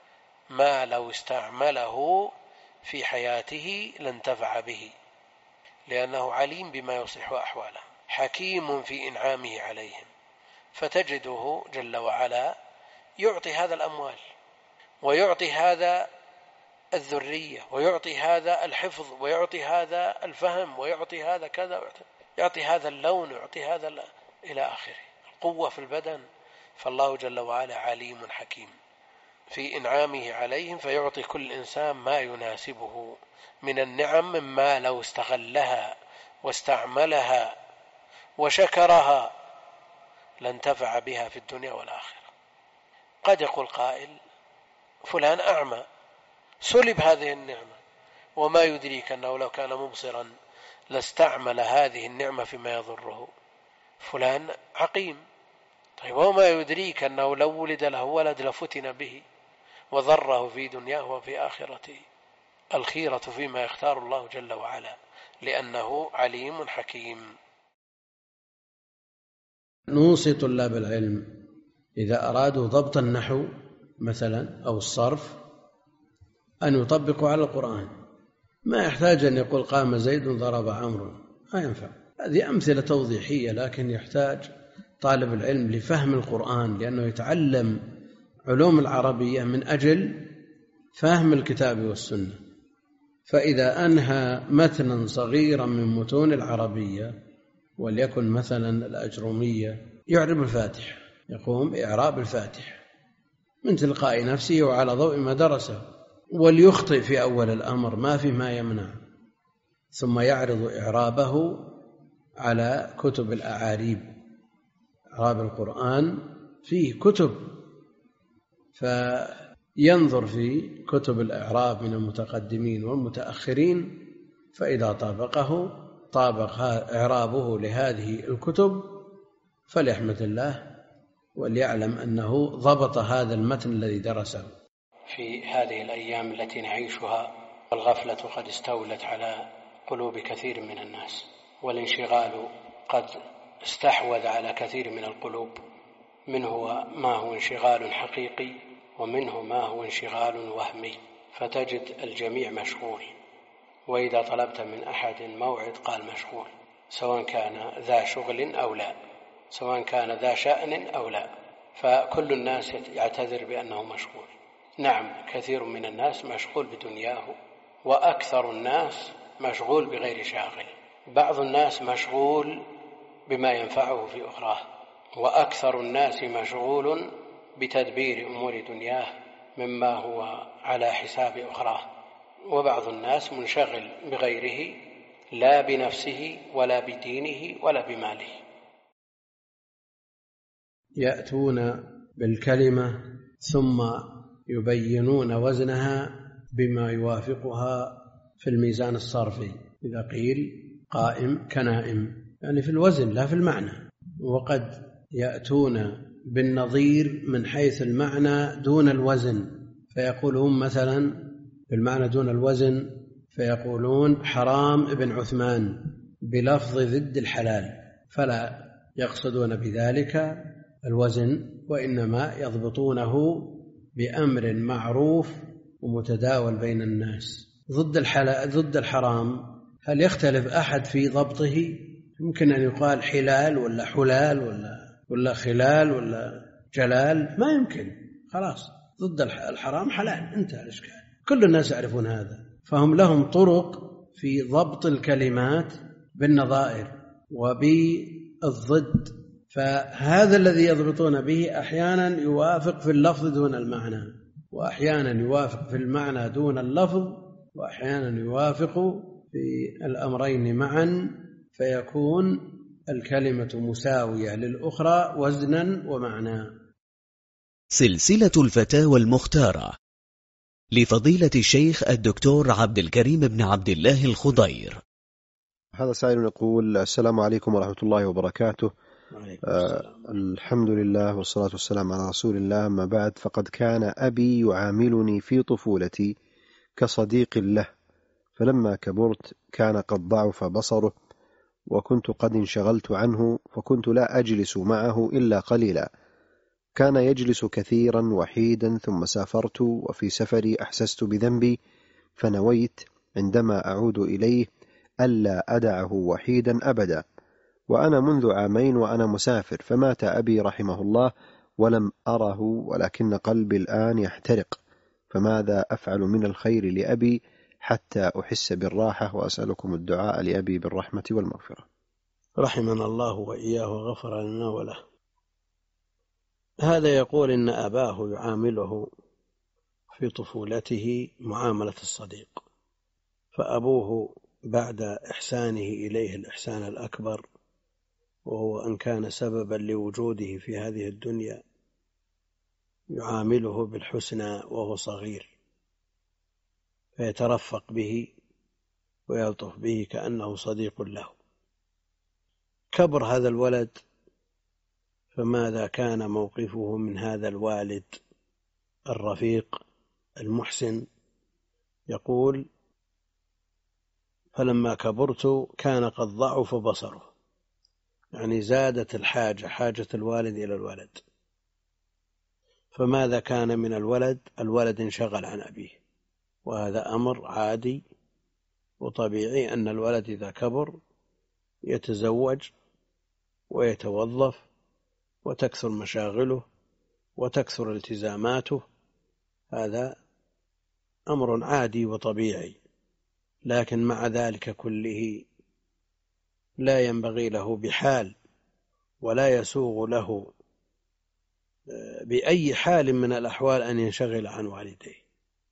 ما لو استعمله في حياته لانتفع به، لأنه عليم بما يصلح أحواله، حكيم في إنعامه عليهم. فتجده جل وعلا يعطي هذا الأموال، ويعطي هذا الذرية، ويعطي هذا الحفظ، ويعطي هذا الفهم، ويعطي هذا كذا، يعطي هذا اللون، ويعطي هذا إلى آخره، القوة في البدن. فالله جل وعلا عليم حكيم في إنعامه عليهم، فيعطي كل إنسان ما يناسبه من النعم، مما لو استغلها واستعملها وشكرها لانتفع بها في الدنيا والآخرة. قد يقول قائل فلان أعمى سلب هذه النعمة، وما يدريك أنه لو كان مبصرا لاستعمل هذه النعمة فيما يضره. فلان عقيم، طيب وما يدريك أنه لو ولد له ولد لفتن به وضره في دنياه وفي آخرته. الخيرة فيما يختار الله جل وعلا، لأنه عليم حكيم.
نوصي طلاب العلم إذا أرادوا ضبط النحو مثلا أو الصرف أن يطبقوا على القرآن، ما يحتاج أن يقول قام زيد ضرب عمرو، ما ينفع. هذه أمثلة توضيحية، لكن يحتاج طالب العلم لفهم القرآن، لأنه يتعلم علوم العربية من أجل فهم الكتاب والسنة. فإذا أنهى متنا صغيرا من متون العربية، وليكن مثلا الأجرومية، يعرب الفاتحة، يقوم بإعراب الفاتحة من تلقاء نفسه وعلى ضوء ما درسه، وليخطئ في أول الأمر ما في ما يمنع، ثم يعرض إعرابه على كتب الأعاريب. إعراب القرآن فيه كتب، فينظر في كتب الإعراب من المتقدمين والمتأخرين، فإذا طابقه طابق إعرابه لهذه الكتب فليحمد الله وليعلم أنه ضبط هذا المتن الذي درسه.
في هذه الأيام التي نعيشها والغفلة قد استولت على قلوب كثير من الناس، والانشغال قد استحوذ على كثير من القلوب، منه ما هو انشغال حقيقي ومنه ما هو انشغال وهمي. فتجد الجميع مشغول، وإذا طلبت من أحد موعد قال مشغول، سواء كان ذا شغل أو لا، سواء كان ذا شأن أو لا، فكل الناس يعتذر بأنه مشغول. نعم، كثير من الناس مشغول بدنياه، وأكثر الناس مشغول بغير شاغل. بعض الناس مشغول بما ينفعه في أخراه، وأكثر الناس مشغول بتدبير أمور دنياه مما هو على حساب أخراه، وبعض الناس منشغل بغيره لا بنفسه ولا بدينه ولا بماله.
يأتون بالكلمة ثم يبينون وزنها بما يوافقها في الميزان الصرفي، إذا قيل قائم كنائم، يعني في الوزن لا في المعنى. وقد يأتون بالنظير من حيث المعنى دون الوزن، فيقولون مثلا بالمعنى دون الوزن، فيقولون حرام ابن عثمان بلفظ ضد الحلال، فلا يقصدون بذلك الوزن، وإنما يضبطونه بأمر معروف ومتداول بين الناس. ضد الحلال ضد الحرام هل يختلف أحد في ضبطه؟ يمكن أن يقال حلال ولا حلال ولا ولا خلال ولا جلال، ما يمكن. خلاص ضد الحرام حلال، انتهى الإشكال، كل الناس يعرفون هذا. فهم لهم طرق في ضبط الكلمات بالنظائر وبالضد، فهذا الذي يضبطون به أحيانا يوافق في اللفظ دون المعنى، وأحيانا يوافق في المعنى دون اللفظ، وأحيانا يوافق في الأمرين معا، فيكون الكلمة مساوية للأخرى وزنا ومعنى.
سلسلة الفتاوى المختارة لفضيلة الشيخ الدكتور عبد الكريم بن عبد الله الخضير.
هذا سائل يقول: السلام عليكم ورحمة الله وبركاته.
آه
الحمد لله والصلاة والسلام على رسول الله، ما بعد، فقد كان أبي يعاملني في طفولتي كصديق له، فلما كبرت كان قد ضعف بصره، وكنت قد انشغلت عنه، فكنت لا أجلس معه إلا قليلا. كان يجلس كثيرا وحيدا، ثم سافرت، وفي سفري أحسست بذنبي، فنويت عندما أعود إليه ألا أدعه وحيدا أبدا، وأنا منذ عامين وأنا مسافر، فمات أبي رحمه الله ولم أره، ولكن قلبي الآن يحترق، فماذا أفعل من الخير لأبي حتى أحس بالراحة؟ وأسألكم الدعاء لأبي بالرحمة والمغفرة.
رحمنا الله وإياه وغفر لنا وله. هذا يقول إن أباه يعامله في طفولته معاملة الصديق، فأبوه بعد إحسانه إليه الإحسان الأكبر، وهو أن كان سببا لوجوده في هذه الدنيا، يعامله بالحسنى وهو صغير، فيترفق به ويلطف به كأنه صديق له. كبر هذا الولد، فماذا كان موقفه من هذا الوالد الرفيق المحسن؟ يقول: فلما كبرت كان قد ضعف بصره، يعني زادت الحاجة، حاجة الوالد إلى الولد، فماذا كان من الولد؟ الولد انشغل عن أبيه، وهذا أمر عادي وطبيعي، أن الولد إذا كبر يتزوج ويتوظف وتكثر مشاغله وتكثر التزاماته، هذا أمر عادي وطبيعي. لكن مع ذلك كله لا ينبغي له بحال ولا يسوغ له بأي حال من الأحوال أن ينشغل عن والديه.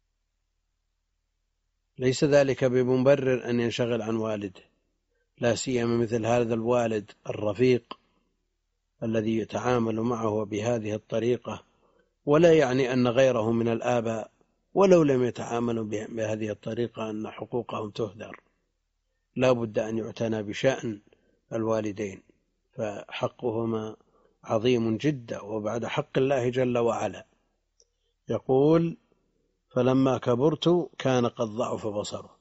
ليس ذلك بمبرر أن ينشغل عن والده، لا سيما مثل هذا الوالد الرفيق الذي يتعامل معه بهذه الطريقة، ولا يعني أن غيره من الآباء ولو لم يتعاملوا بهذه الطريقة أن حقوقهم تهدر. لا بد أن يعتنى بشأن الوالدين، فحقهما عظيم جدا وبعد حق الله جل وعلا. يقول: فلما كبرت كان قد ضعف بصره،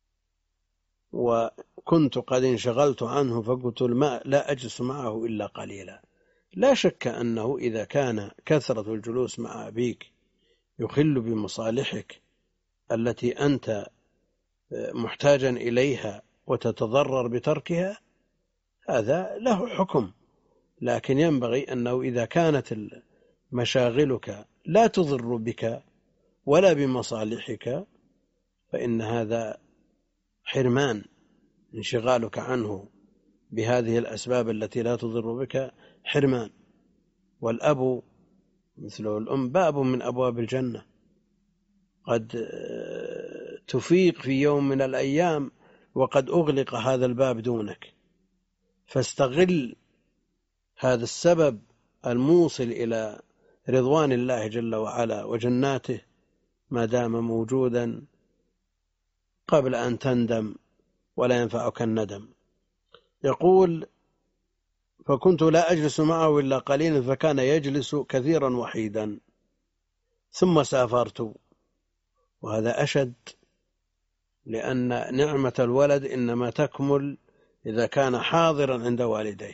وكنت قد انشغلت عنه، فقلت لا أجلس معه إلا قليلا. لا شك أنه إذا كان كثرة الجلوس مع أبيك يخل بمصالحك التي أنت محتاجا إليها وتتضرر بتركها، هذا له حكم. لكن ينبغي أنه إذا كانت مشاغلك لا تضر بك ولا بمصالحك، فإن هذا حرمان. انشغالك عنه بهذه الأسباب التي لا تضر بك حرمان. والأب مثله الأم باب من أبواب الجنة، قد تفيق في يوم من الأيام وقد أغلق هذا الباب دونك، فاستغل هذا السبب الموصل إلى رضوان الله جل وعلا وجناته ما دام موجودا قبل أن تندم ولا ينفعك الندم. يقول: فكنت لا أجلس معه إلا قليلا فكان يجلس كثيرا وحيدا، ثم سافرت. وهذا أشد، لأن نعمة الولد إنما تكمل إذا كان حاضرا عند والديه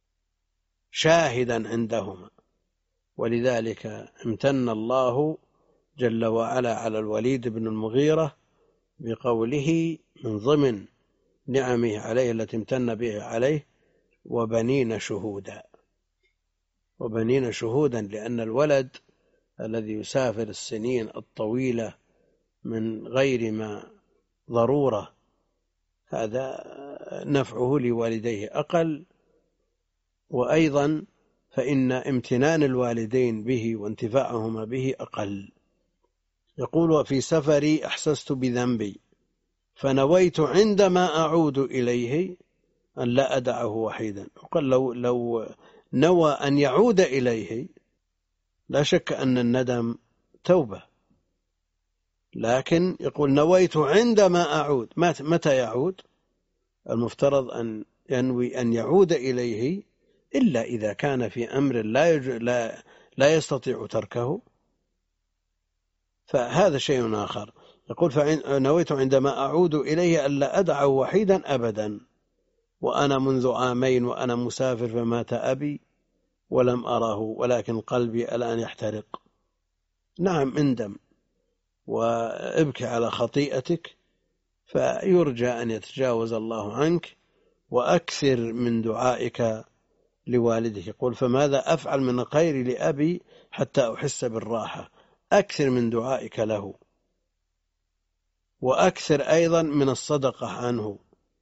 شاهدا عندهما، ولذلك امتن الله جل وعلا على الوليد بن المغيرة بقوله من ضمن نعمه عليه التي امتن به عليه: وبنين شهودا. وبنين شهودا، لأن الولد الذي يسافر السنين الطويلة من غير ما ضرورة هذا نفعه لوالديه أقل، وأيضا فإن امتنان الوالدين به وانتفاعهما به أقل. يقول: وفي سفري أحسست بذنبي فنويت عندما أعود إليه أن لا أدعه وحيدا. وقال لو, لو نوى أن يعود إليه لا شك أن الندم توبة، لكن يقول نويت عندما أعود. متى يعود؟ المفترض أن ينوي أن يعود إليه إلا إذا كان في أمر لا, لا, لا يستطيع تركه، فهذا شيء آخر. يقول: فنويت عندما أعود إليه ألا أدعه وحيدا أبدا، وأنا منذ عامين وأنا مسافر فمات أبي ولم أره، ولكن قلبي الآن يحترق. نعم، اندم وابكي على خطيئتك، فيرجى أن يتجاوز الله عنك، وأكثر من دعائك لوالده. يقول: فماذا أفعل من الخير لأبي حتى أحس بالراحة؟ أكثر من دعائك له، وأكثر أيضا من الصدقة عنه،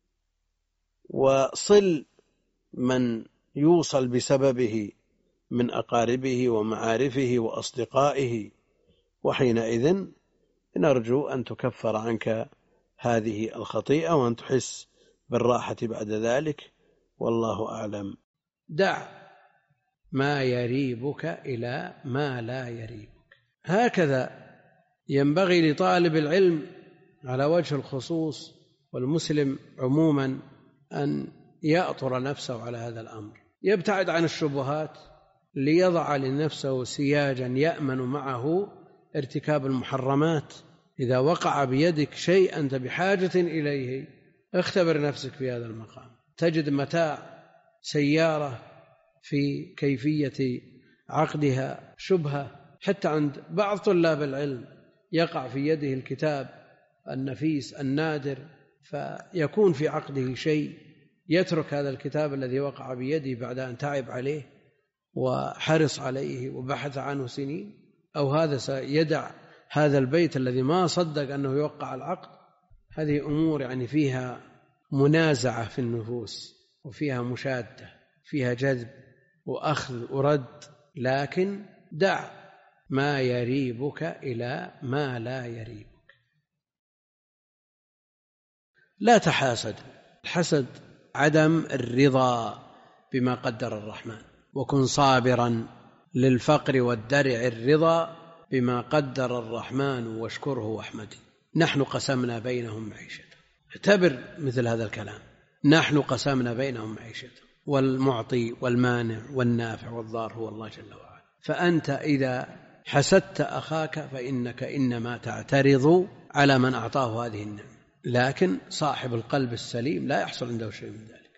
وصل من يوصل بسببه من أقاربه ومعارفه وأصدقائه، وحينئذ نرجو أن تكفر عنك هذه الخطيئة وأن تحس بالراحة بعد ذلك، والله أعلم.
دع ما يريبك إلى ما لا يريبك. هكذا ينبغي لطالب العلم على وجه الخصوص والمسلم عموما أن يأطر نفسه على هذا الأمر، يبتعد عن الشبهات ليضع لنفسه سياجا يأمن معه ارتكاب المحرمات. إذا وقع بيدك شيء أنت بحاجة إليه اختبر نفسك في هذا المقام. تجد متاع سيارة في كيفية عقدها شبهة، حتى عند بعض طلاب العلم يقع في يده الكتاب النفيس النادر فيكون في عقده شيء، يترك هذا الكتاب الذي وقع بيده بعد أن تعب عليه وحرص عليه وبحث عنه سنين، أو هذا سيدع هذا البيت الذي ما صدق أنه يوقع العقد. هذه أمور يعني فيها منازعة في النفوس، وفيها مشادة، فيها جذب وأخذ ورد. لكن دع ما يريبك إلى ما لا يريبك. لا تحاسد. الحسد عدم الرضا بما قدر الرحمن، وكن صابرا للفقر والدرع الرضا بما قدر الرحمن واشكره واحمده. نحن قسمنا بينهم معيشتهم. اعتبر مثل هذا الكلام، نحن قسمنا بينهم معيشتهم، والمعطي والمانع والنافع والضار هو الله جل وعلا. فأنت إذا حسدت أخاك فإنك إنما تعترض على من أعطاه هذه النعمة، لكن صاحب القلب السليم لا يحصل عنده شيء من ذلك.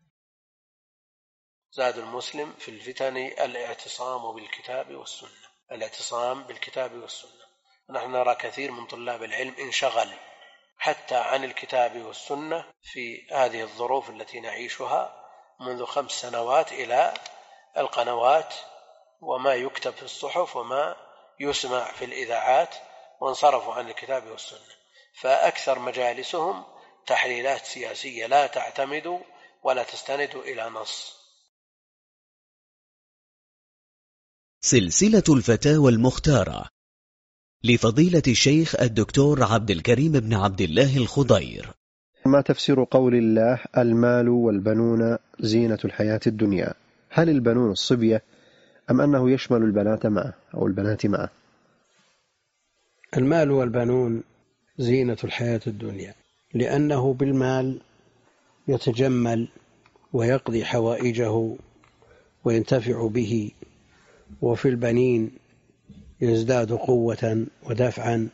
زاد المسلم في الفتن الاعتصام بالكتاب والسنة. الاعتصام بالكتاب والسنة. ونحن نرى كثير من طلاب العلم انشغل حتى عن الكتاب والسنة في هذه الظروف التي نعيشها منذ خمس سنوات إلى القنوات وما يكتب في الصحف وما يسمع في الإذاعات، وانصرفوا عن الكتاب والسنة. فأكثر مجالسهم تحليلات سياسية لا تعتمد ولا تستند إلى نص.
سلسلة الفتاوى المختارة لفضيلة الشيخ الدكتور عبد الكريم بن عبد الله الخضير.
ما تفسير قول الله المال والبنون زينة الحياة الدنيا؟ هل البنون الصبية أم أنه يشمل البنات معه أو البنات معه؟
المال والبنون زينة الحياة الدنيا، لأنه بالمال يتجمل ويقضي حوائجه وينتفع به، وفي البنين يزداد قوة ودفعا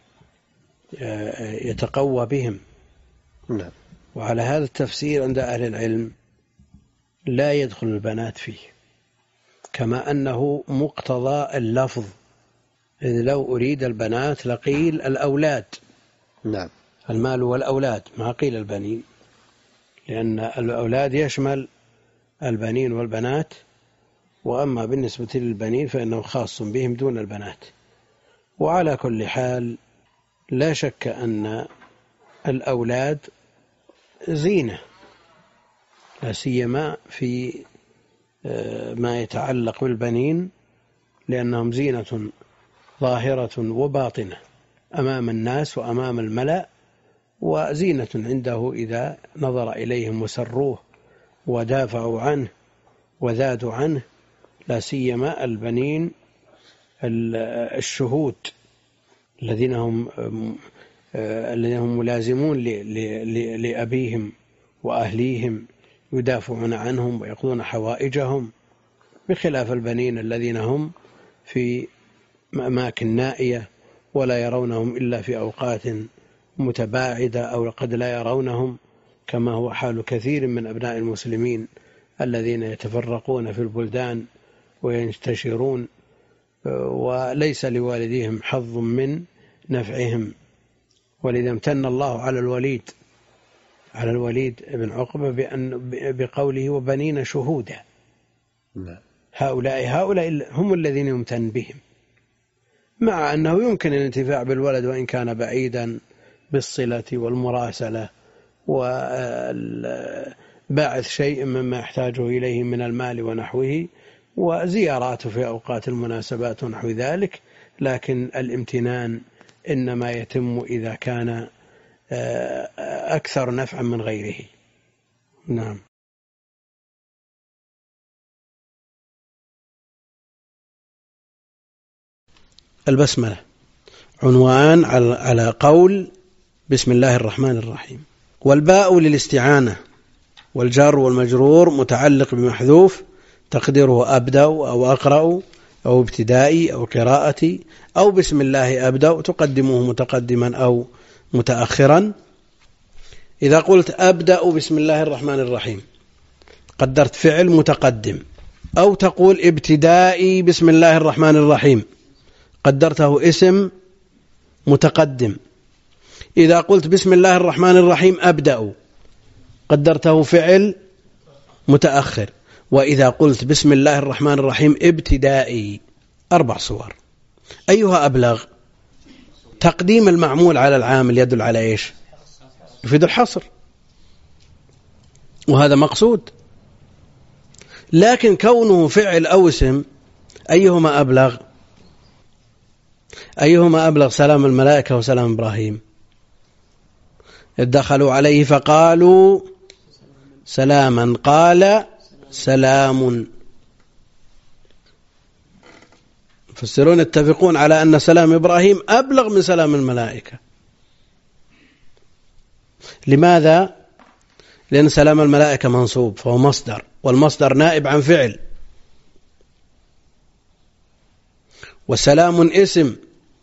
يتقوى بهم.
نعم.
وعلى هذا التفسير عند أهل العلم لا يدخل البنات فيه، كما أنه مقتضى اللفظ، إذ لو أريد البنات لقيل الأولاد.
نعم.
المال والأولاد ما قيل البنين، لأن الأولاد يشمل البنين والبنات، وأما بالنسبة للبنين فإنه خاص بهم دون البنات. وعلى كل حال لا شك أن الأولاد زينة، لا سيما في ما يتعلق بالبنين، لأنهم زينة ظاهرة وباطنة أمام الناس وأمام الملأ، وزينة عنده إذا نظر إليهم وسروه ودافعوا عنه وذادوا عنه، لا سيما البنين الشهود الذين هم الذين هم ملازمون لأبيهم وأهليهم، يدافعون عنهم ويقضون حوائجهم، بخلاف البنين الذين هم في أماكن نائية ولا يرونهم إلا في أوقات متباعدة، أو قد لا يرونهم، كما هو حال كثير من أبناء المسلمين الذين يتفرقون في البلدان وينتشرون، وليس لوالديهم حظ من نفعهم. ولذا امتن الله على الوليد على الوليد بن عقبة بأن بقوله وبنين شهودا. هؤلاء هؤلاء هم الذين يمتن بهم، مع أنه يمكن الانتفاع بالولد وإن كان بعيدا بالصلة والمراسلة وباعث شيء مما يحتاجه إليه من المال ونحوه، وزيارات في أوقات المناسبات ونحو ذلك، لكن الامتنان إنما يتم إذا كان أكثر نفعا من غيره. نعم. البسملة عنوان على قول بسم الله الرحمن الرحيم. والباء للاستعانة، والجار والمجرور متعلق بمحذوف تقديره أبدأ أو أقرأ أو ابتدائي أو قراءتي أو بسم الله أبدأ، تقدمه متقدما أو متأخرا. إذا قلت أبدأ بسم الله الرحمن الرحيم قدرت فعل متقدم، أو تقول ابتدائي بسم الله الرحمن الرحيم قدرته اسم متقدم. إذا قلت بسم الله الرحمن الرحيم أبدأ قدرته فعل متأخر. وإذا قلت بسم الله الرحمن الرحيم ابتدائي. أربع صور، أيها أبلغ؟ تقديم المعمول على العامل يدل على إيش؟ يفيد الحصر، وهذا مقصود. لكن كونه فعل أو اسم أيهما أبلغ؟ أيهما أبلغ؟ سلام الملائكة وسلام إبراهيم. دخلوا عليه فقالوا سلاما قال سلام. المفسرون يتفقون على أن سلام إبراهيم أبلغ من سلام الملائكة. لماذا؟ لأن سلام الملائكة منصوب فهو مصدر، والمصدر نائب عن فعل، وسلام اسم،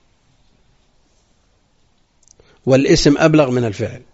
والاسم أبلغ من الفعل،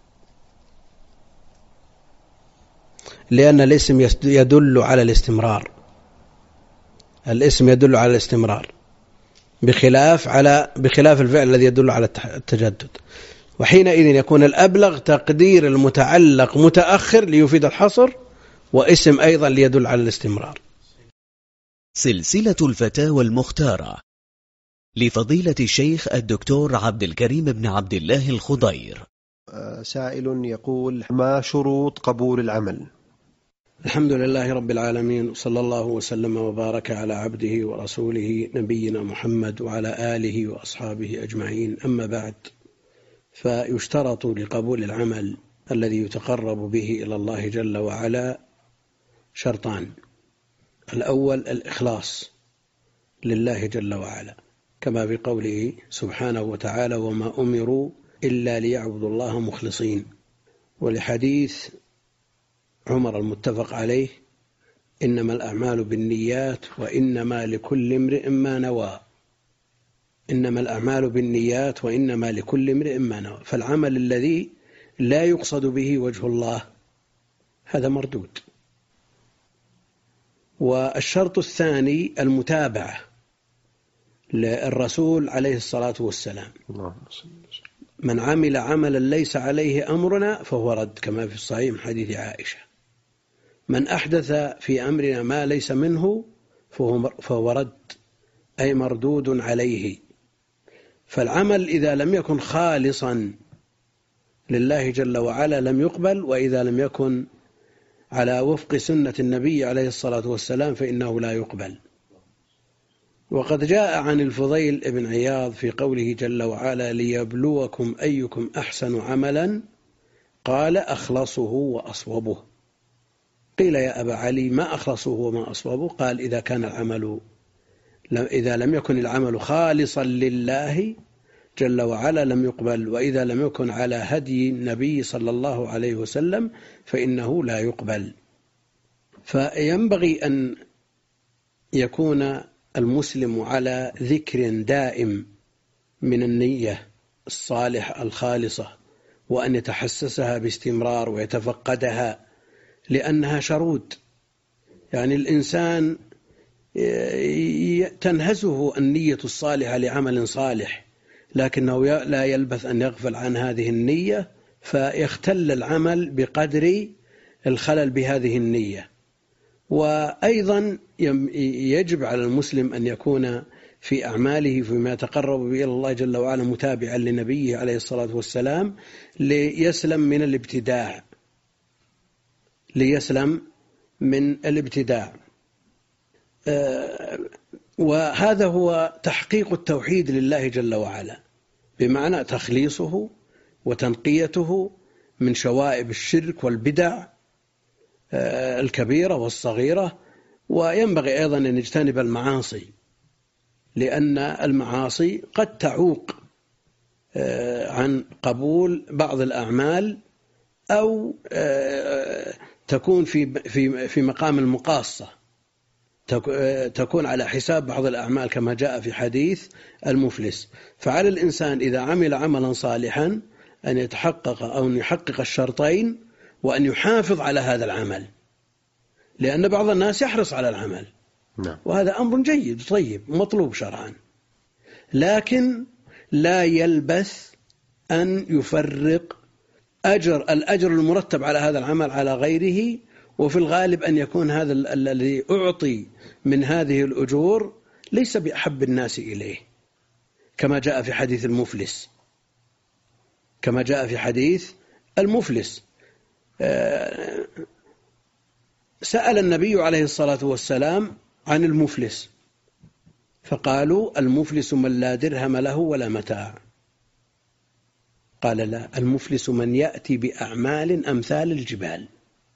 لأن الاسم يدل على الاستمرار. الاسم يدل على الاستمرار بخلاف على بخلاف الفعل الذي يدل على التجدد. وحينئذ يكون الأبلغ تقدير المتعلق متأخر ليفيد الحصر، واسم أيضا ليدل على الاستمرار.
سلسلة الفتاوى المختارة لفضيلة الشيخ الدكتور عبد الكريم بن عبد الله الخضير.
سائل يقول: ما شروط قبول العمل؟
الحمد لله رب العالمين، وصلى الله وسلم وبارك على عبده ورسوله نبينا محمد وعلى آله وأصحابه أجمعين. أما بعد، فيشترط لقبول العمل الذي يتقرب به إلى الله جل وعلا شرطان: الأول الإخلاص لله جل وعلا، كما في قوله سبحانه وتعالى: وما أمروا إلا ليعبدوا الله مخلصين، ولحديث عمر المتفق عليه: إنما الأعمال بالنيات وإنما لكل امرئ ما نوى. إنما الأعمال بالنيات وإنما لكل امرئ ما نوى. فالعمل الذي لا يقصد به وجه الله هذا مردود. والشرط الثاني المتابعة للرسول عليه الصلاة والسلام. من عمل عملا ليس عليه أمرنا فهو رد، كما في الصحيح من حديث عائشة: من أحدث في أمرنا ما ليس منه فهو رد، أي مردود عليه. فالعمل إذا لم يكن خالصا لله جل وعلا لم يقبل، وإذا لم يكن على وفق سنة النبي عليه الصلاة والسلام فإنه لا يقبل. وقد جاء عن الفضيل ابن عياض في قوله جل وعلا: ليبلوكم أيكم أحسن عملا، قال: أخلصه وأصوبه. قيل: يا أبا علي، ما أخلصه وما أصوبه؟ قال: إذا كان العمل إذا لم يكن العمل خالصا لله جل وعلا لم يقبل، وإذا لم يكن على هدي النبي صلى الله عليه وسلم فإنه لا يقبل. فينبغي أن يكون المسلم على ذكر دائم من النية الصالحة الخالصة، وأن يتحسسها باستمرار ويتفقدها، لأنها شرود. يعني الإنسان تنهزه النية الصالحة لعمل صالح، لكنه لا يلبث أن يغفل عن هذه النية، فيختل العمل بقدر الخلل بهذه النية. وأيضا يجب على المسلم أن يكون في أعماله فيما يتقرب به إلى الله جل وعلا متابعا لنبيه عليه الصلاة والسلام، ليسلم من الابتداع ليسلم من الابتداع وهذا هو تحقيق التوحيد لله جل وعلا، بمعنى تخليصه وتنقيته من شوائب الشرك والبدع الكبيرة والصغيرة. وينبغي أيضا أن نجتنب المعاصي، لأن المعاصي قد تعوق عن قبول بعض الأعمال، أو تكون في في في مقام المقاصة، تكون على حساب بعض الأعمال، كما جاء في حديث المفلس. فعلى الإنسان إذا عمل عملا صالحا أن يتحقق أو أن يحقق الشرطين، وأن يحافظ على هذا العمل، لأن بعض الناس يحرص على العمل، وهذا أمر جيد طيب مطلوب شرعا، لكن لا يلبث أن يفرق أجر الأجر المرتب على هذا العمل على غيره. وفي الغالب أن يكون هذا الذي أعطي من هذه الأجور ليس بأحب الناس إليه، كما جاء في حديث المفلس كما جاء في حديث المفلس سأل النبي عليه الصلاة والسلام عن المفلس، فقالوا: المفلس من لا درهم له ولا متاع. قال: لا، المفلس من يأتي بأعمال أمثال الجبال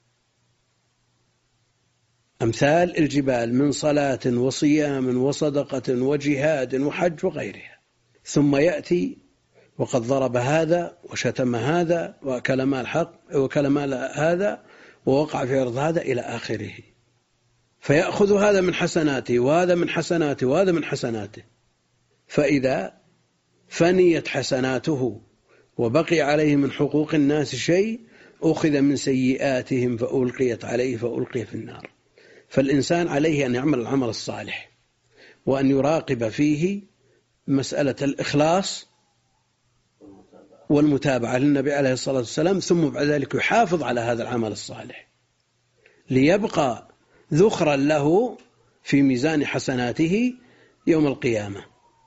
أمثال الجبال من صلاة وصيام وصدقة وجهاد وحج وغيرها، ثم يأتي وقد ضرب هذا وشتم هذا وأكل مال حق وأكل مال هذا ووقع في عرض هذا إلى آخره، فيأخذ هذا من حسناته وهذا من حسناته وهذا من حسناته، فإذا فنيت حسناته وبقي عليه من حقوق الناس شيء أخذ من سيئاتهم فألقيت عليه فألقي في النار. فالإنسان عليه أن يعمل العمل الصالح، وأن يراقب فيه مسألة الإخلاص والمتابعة للنبي عليه الصلاة والسلام، ثم بعد ذلك يحافظ على هذا العمل الصالح ليبقى ذخرا له في ميزان حسناته يوم القيامة.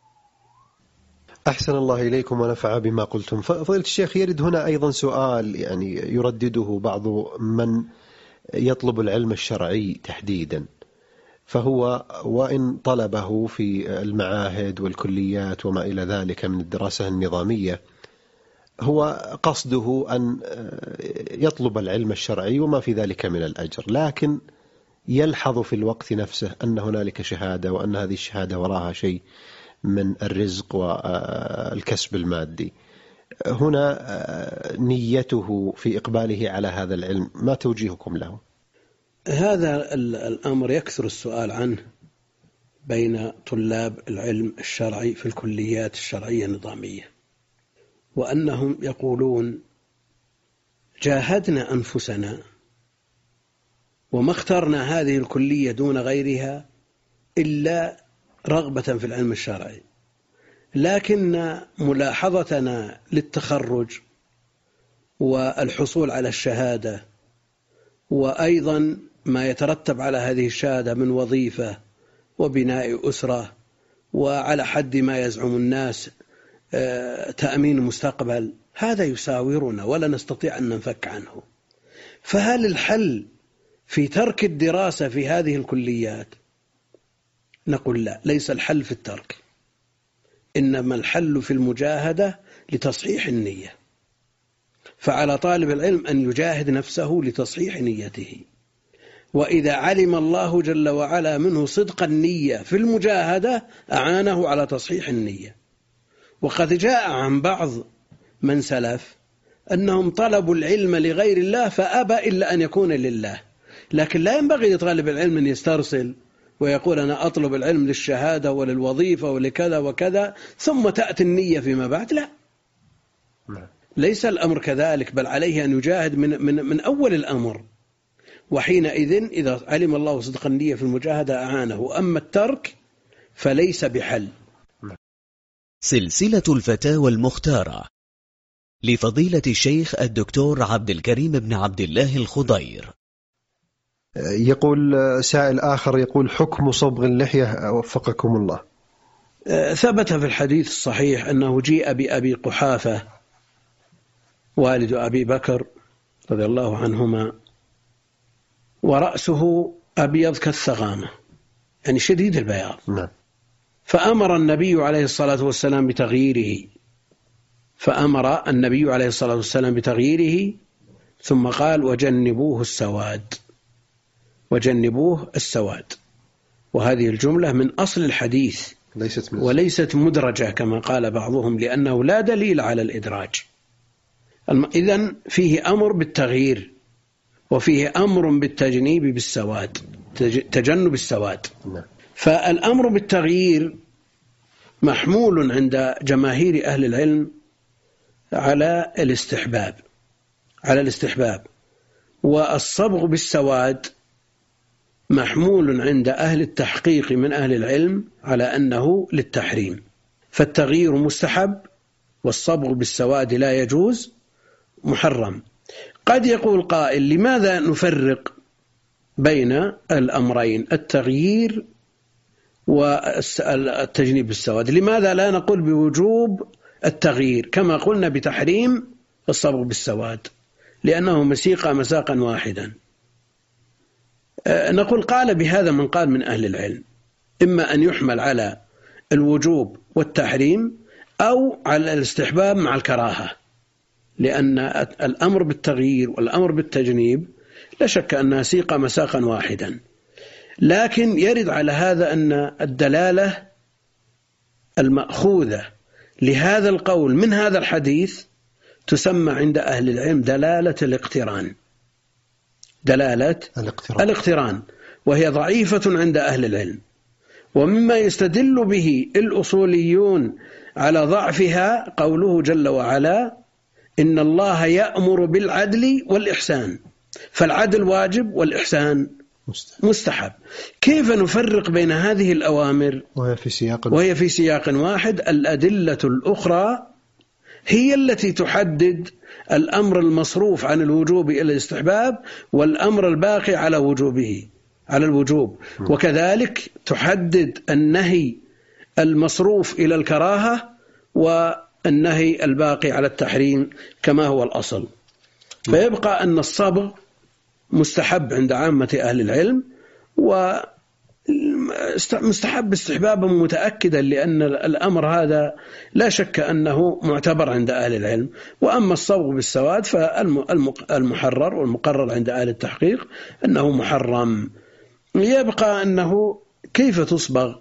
أحسن الله إليكم ونفع بما قلتم. فضيلة الشيخ، يرد هنا أيضا سؤال يعني يردده بعض من يطلب العلم الشرعي تحديدا، فهو وإن طلبه في المعاهد والكليات وما إلى ذلك من الدراسة النظامية، هو قصده أن يطلب العلم الشرعي وما في ذلك من الأجر، لكن يلحظ في الوقت نفسه أن هنالك شهادة، وأن هذه الشهادة وراها شيء من الرزق والكسب المادي. هنا نيته في إقباله على هذا العلم، ما توجيهكم له؟
هذا الأمر يكثر السؤال عنه بين طلاب العلم الشرعي في الكليات الشرعية النظامية، وأنهم يقولون جاهدنا أنفسنا وما اخترنا هذه الكلية دون غيرها إلا رغبة في العلم الشرعي، لكن ملاحظتنا للتخرج والحصول على الشهادة، وأيضا ما يترتب على هذه الشهادة من وظيفة وبناء أسرة، وعلى حد ما يزعم الناس تأمين المستقبل، هذا يساورنا ولا نستطيع أن ننفك عنه. فهل الحل في ترك الدراسة في هذه الكليات؟ نقول لا، ليس الحل في الترك، إنما الحل في المجاهدة لتصحيح النية. فعلى طالب العلم أن يجاهد نفسه لتصحيح نيته، وإذا علم الله جل وعلا منه صدق النية في المجاهدة أعانه على تصحيح النية. وقد جاء عن بعض من سلف أنهم طلبوا العلم لغير الله فأبى إلا أن يكون لله، لكن لا ينبغي لطالب العلم أن يسترسل ويقول أنا أطلب العلم للشهادة وللوظيفة ولكذا وكذا ثم تأتي النية فيما بعد. لا، ليس الأمر كذلك، بل عليه أن يجاهد من, من, من أول الأمر، وحينئذ إذا علم الله صدق النية في المجاهدة أعانه. أما الترك فليس بحل.
سلسلة الفتاوى المختارة لفضيلة الشيخ الدكتور عبد الكريم بن عبد الله الخضير.
يقول سائل آخر، يقول حكم صبغ اللحية وفقكم الله.
ثبت في الحديث الصحيح أنه جيء بأبي قحافة والد أبي بكر رضي الله عنهما، ورأسه أبيض كالثغامة، يعني شديد البياض.
نعم.
فأمر النبي عليه الصلاة والسلام بتغييره فأمر النبي عليه الصلاة والسلام بتغييره ثم قال وجنبوه السواد وجنبوه السواد. وهذه الجملة من أصل الحديث
ليست من
وليست مدرجة كما قال بعضهم، لأنه لا دليل على الإدراج. إذن فيه أمر بالتغيير وفيه أمر بالتجنيب بالسواد، تجنب السواد.
نعم.
فالأمر بالتغيير محمول عند جماهير أهل العلم على الاستحباب على الاستحباب والصبغ بالسواد محمول عند أهل التحقيق من أهل العلم على أنه للتحريم. فالتغيير مستحب والصبغ بالسواد لا يجوز، محرم. قد يقول قائل لماذا نفرق بين الأمرين التغيير والتجنيب بالسواد؟ لماذا لا نقول بوجوب التغيير كما قلنا بتحريم الصبغ بالسواد؟ لأنه مسيق مساقا واحدا. نقول قال بهذا من قال من أهل العلم، إما أن يحمل على الوجوب والتحريم أو على الاستحباب مع الكراهة، لأن الأمر بالتغيير والأمر بالتجنيب لا شك أنها سيق مساقا واحدا. لكن يرد على هذا أن الدلالة المأخوذة لهذا القول من هذا الحديث تسمى عند أهل العلم دلالة الاقتران دلالة الاقتران, الاقتران وهي ضعيفة عند أهل العلم. ومما يستدل به الأصوليون على ضعفها قوله جل وعلا إن الله يأمر بالعدل والإحسان، فالعدل واجب والإحسان مستحب. كيف نفرق بين هذه الأوامر
وهي في سياق
وهي في سياق واحد؟ الأدلة الأخرى هي التي تحدد الأمر المصروف عن الوجوب إلى الاستحباب والأمر الباقي على وجوبه على الوجوب، وكذلك تحدد النهي المصروف إلى الكراهة والنهي الباقي على التحريم كما هو الأصل. فيبقى أن الصبغ مستحب عند عامة أهل العلم، ومستحب استحبابا متأكدا، لأن الأمر هذا لا شك أنه معتبر عند أهل العلم. وأما الصبغ بالسواد فالمحرر والمقرر عند أهل التحقيق أنه محرم. يبقى أنه كيف تصبغ،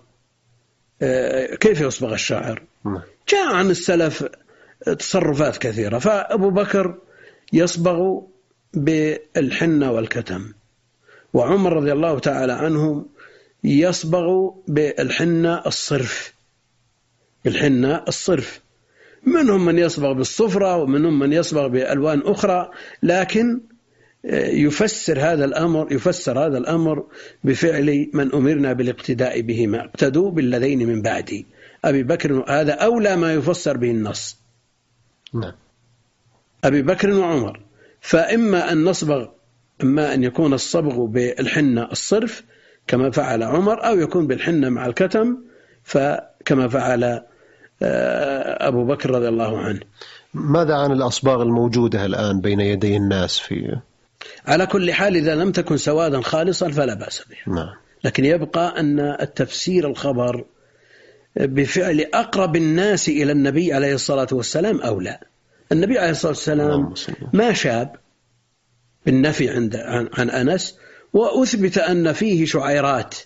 كيف يصبغ الشعر؟ جاء عن السلف تصرفات كثيرة. فأبو بكر يصبغ بالحنة والكتم، وعمر رضي الله تعالى عنه يصبغ بالحنة الصرف، بالحنة الصرف. منهم من يصبغ بالصفرة ومنهم من يصبغ بألوان أخرى، لكن يفسر هذا الأمر يفسر هذا الأمر بفعل من أمرنا بالاقتداء بهما، اقتدوا بالذين من بعدي، أبي بكر. هذا أولى ما يفسر به النص،
نعم،
أبي بكر وعمر. فإما أن نصبغ، إما أن يكون الصبغ بالحنة الصرف كما فعل عمر، أو يكون بالحنة مع الكتم فكما فعل أبو بكر رضي الله عنه.
ماذا عن الأصباغ الموجودة الآن بين يدي الناس؟ في
على كل حال إذا لم تكن سوادا خالصا فلا بأس به.
نعم.
لكن يبقى أن التفسير الخبر بفعل أقرب الناس إلى النبي عليه الصلاة والسلام أولى. النبي عليه الصلاة والسلام ما شاب بالنفي عند عن, عن أنس، وأثبت أن فيه شعيرات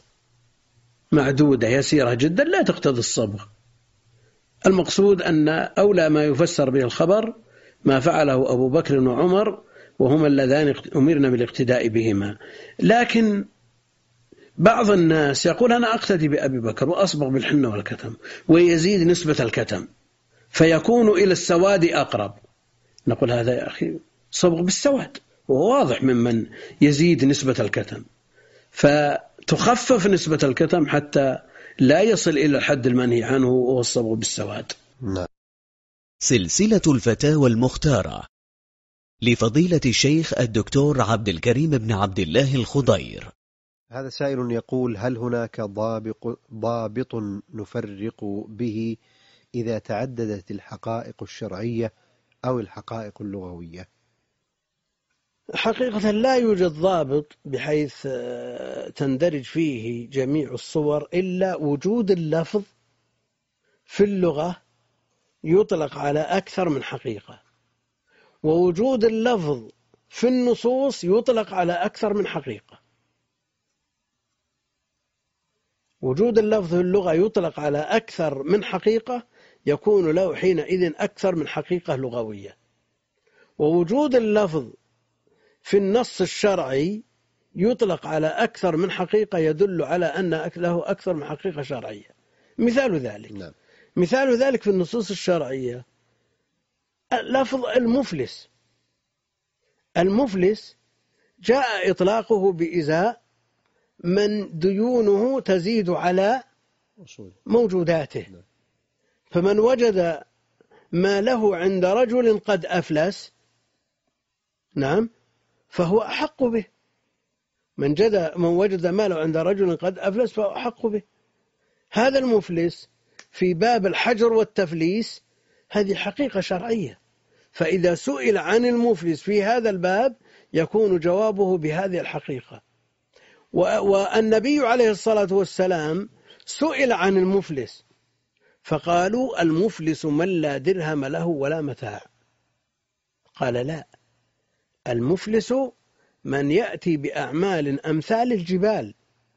معدودة يسيرة جدا لا تقتضي الصبغ. المقصود أن أولى ما يفسر به الخبر ما فعله أبو بكر وعمر، وهما اللذان أمرنا بالاقتداء بهما. لكن بعض الناس يقول أنا أقتدي بأبي بكر وأصبغ بالحنة والكتم، ويزيد نسبة الكتم فيكون إلى السواد أقرب. نقول هذا يا أخي صبغ بالسواد، وهو واضح ممن يزيد نسبة الكتم، فتخفف نسبة الكتم حتى لا يصل إلى الحد المنهي عنه وهو الصبغ بالسواد.
نعم.
سلسلة الفتاوى المختارة لفضيلة الشيخ الدكتور عبد الكريم بن عبد الله الخضير.
هذا سائل يقول: هل هناك ضابط, ضابط نفرق به إذا تعددت الحقائق الشرعية أو الحقائق اللغوية؟
حقيقة لا يوجد ضابط بحيث تندرج فيه جميع الصور، إلا وجود اللفظ في اللغة يطلق على أكثر من حقيقة، ووجود اللفظ في النصوص يطلق على أكثر من حقيقة. وجود اللفظ في اللغة يطلق على أكثر من حقيقة، يكون له حينئذ أكثر من حقيقة لغوية. ووجود اللفظ في النص الشرعي يطلق على أكثر من حقيقة، يدل على أن له أكثر من حقيقة شرعية. مثال ذلك
نعم.
مثال ذلك في النصوص الشرعية لفظ المفلس. المفلس جاء إطلاقه بإزاء من ديونه تزيد على موجوداته، فمن وجد ما له عند رجل قد أفلس، نعم، فهو أحق به. من, جد من وجد ما له عند رجل قد أفلس فهو أحق به. هذا المفلس في باب الحجر والتفليس هذه حقيقة شرعية، فإذا سئل عن المفلس في هذا الباب يكون جوابه بهذه الحقيقة. والنبي عليه الصلاة والسلام سئل عن المفلس فقالوا: المفلس من لا درهم له ولا متاع. قال: لا، المفلس من يأتي بأعمال أمثال الجبال،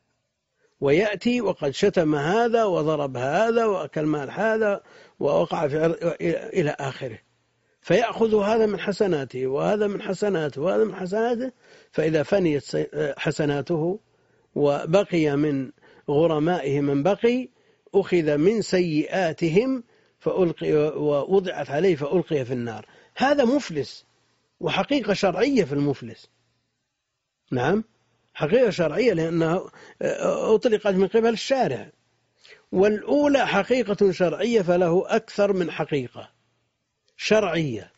ويأتي وقد شتم هذا وضرب هذا وأكل مال هذا ووقع في إلى آخره، فيأخذ هذا من حسناته وهذا من حسناته وهذا من حسناته، فإذا فنيت حسناته وبقي من غرمائه من بقي أخذ من سيئاتهم فألقي ووضعت عليه فألقي في النار. هذا مفلس، وحقيقة شرعية في المفلس. نعم، حقيقة شرعية لأنها أطلقت من قبل الشارع. والأولى حقيقة شرعية فله أكثر من حقيقة شرعية.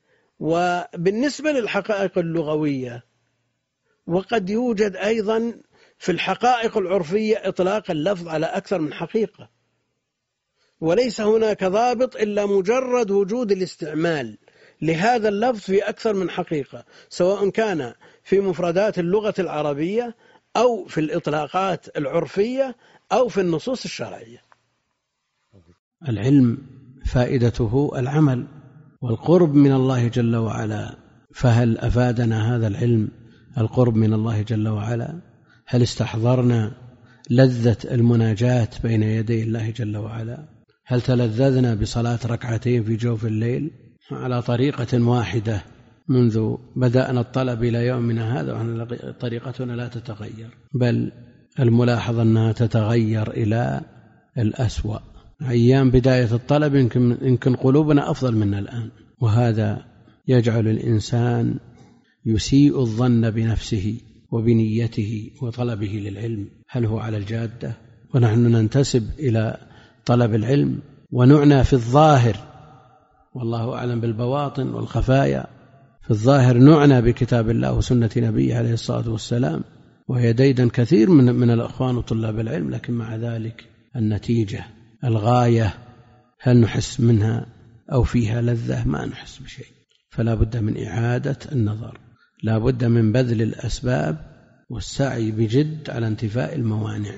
وبالنسبة للحقائق اللغوية، وقد يوجد أيضا في الحقائق العرفية إطلاق اللفظ على أكثر من حقيقة، وليس هناك ضابط إلا مجرد وجود الاستعمال لهذا اللفظ في أكثر من حقيقة، سواء كان في مفردات اللغة العربية أو في الإطلاقات العرفية أو في النصوص الشرعية. العلم فائدته العمل والقرب من الله جل وعلا، فهل أفادنا هذا العلم القرب من الله جل وعلا؟ هل استحضرنا لذة المناجاة بين يدي الله جل وعلا؟ هل تلذذنا بصلاة ركعتين في جوف الليل على طريقة واحدة منذ بدأنا الطلب إلى يومنا هذا؟ وأن طريقتنا لا تتغير، بل الملاحظ أنها تتغير إلى الأسوأ. أيام بداية الطلب يمكن, يمكن قلوبنا أفضل منا الآن، وهذا يجعل الإنسان يسيء الظن بنفسه وبنيته وطلبه للعلم، هل هو على الجادة؟ ونحن ننتسب إلى طلب العلم ونعنى في الظاهر، والله أعلم بالبواطن والخفايا. في الظاهر نعنى بكتاب الله وسنة نبيه عليه الصلاة والسلام، وهي ديدا كثير من, من الأخوان وطلاب العلم، لكن مع ذلك النتيجة الغاية هل نحس منها أو فيها لذة؟ ما نحس بشيء. فلا بد من إعادة النظر، لا بد من بذل الأسباب والسعي بجد على انتفاء الموانع.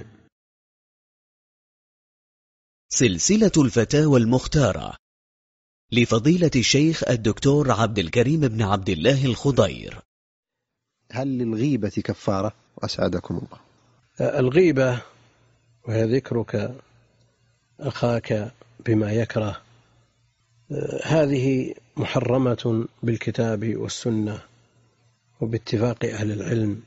سلسلة الفتاوى المختارة لفضيلة الشيخ الدكتور عبد الكريم بن عبد الله الخضير.
هل للغيبة كفارة؟ أسعدكم الله.
الغيبة وهي ذكرك أخاك بما يكره، هذه محرمة بالكتاب والسنة وباتفاق أهل العلم،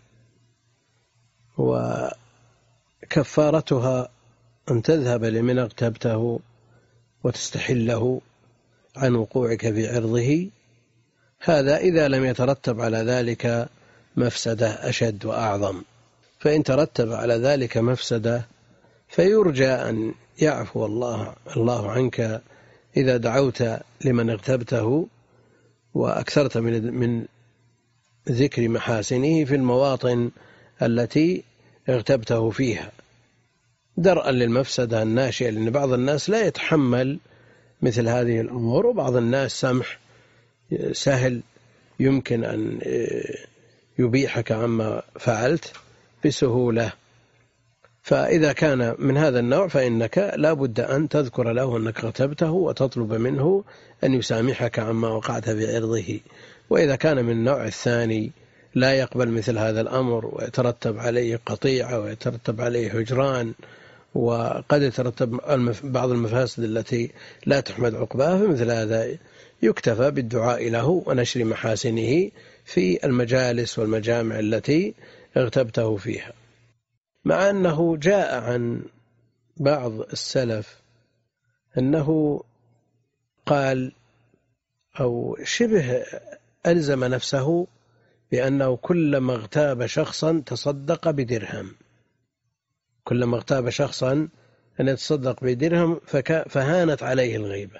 وكفارتها أن تذهب لمن اغتبته وتستحله عن وقوعك في عرضه، هذا إذا لم يترتب على ذلك مفسدة أشد وأعظم. فإن ترتب على ذلك مفسدة فيرجى أن يعفو الله, الله عنك إذا دعوت لمن اغتبته وأكثرت من, من ذكر محاسنه في المواطن التي اغتبته فيها، درءا للمفسدة الناشئة، لأن بعض الناس لا يتحمل مثل هذه الأمور، وبعض الناس سمح سهل يمكن أن يبيحك عما فعلت بسهولة. فإذا كان من هذا النوع فإنك لا بد أن تذكر له أنك اغتبته وتطلب منه أن يسامحك عما وقعت في عرضه. وإذا كان من النوع الثاني لا يقبل مثل هذا الأمر ويترتب عليه قطيعة ويترتب عليه هجران، وقد يترتب بعض المفاسد التي لا تحمد عقباها، فمثل هذا يكتفى بالدعاء له ونشر محاسنه في المجالس والمجامع التي اغتبته فيها. مع أنه جاء عن بعض السلف أنه قال أو شبه ألزم نفسه بأنه كلما اغتاب شخصا تصدق بدرهم، كلما اغتاب شخصا أن يتصدق بدرهم فهانت عليه الغيبة.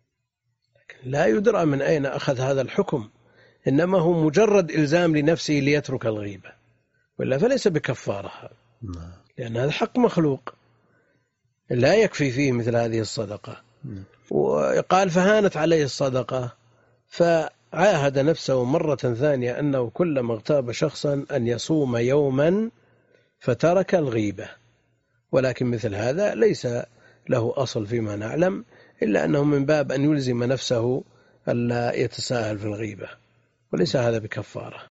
لا يدرى من أين أخذ هذا الحكم، إنما هو مجرد إلزام لنفسه ليترك الغيبة، ولا فليس بكفارة، لأن هذا حق مخلوق لا يكفي فيه مثل هذه الصدقة. وقال فهانت عليه الصدقة، فعاهد نفسه مرة ثانية أنه كلما اغتاب شخصا أن يصوم يوما فترك الغيبة. ولكن مثل هذا ليس له أصل فيما نعلم، إلا أنه من باب أن يلزم نفسه ألا يتساهل في الغيبة، وليس هذا بكفارة.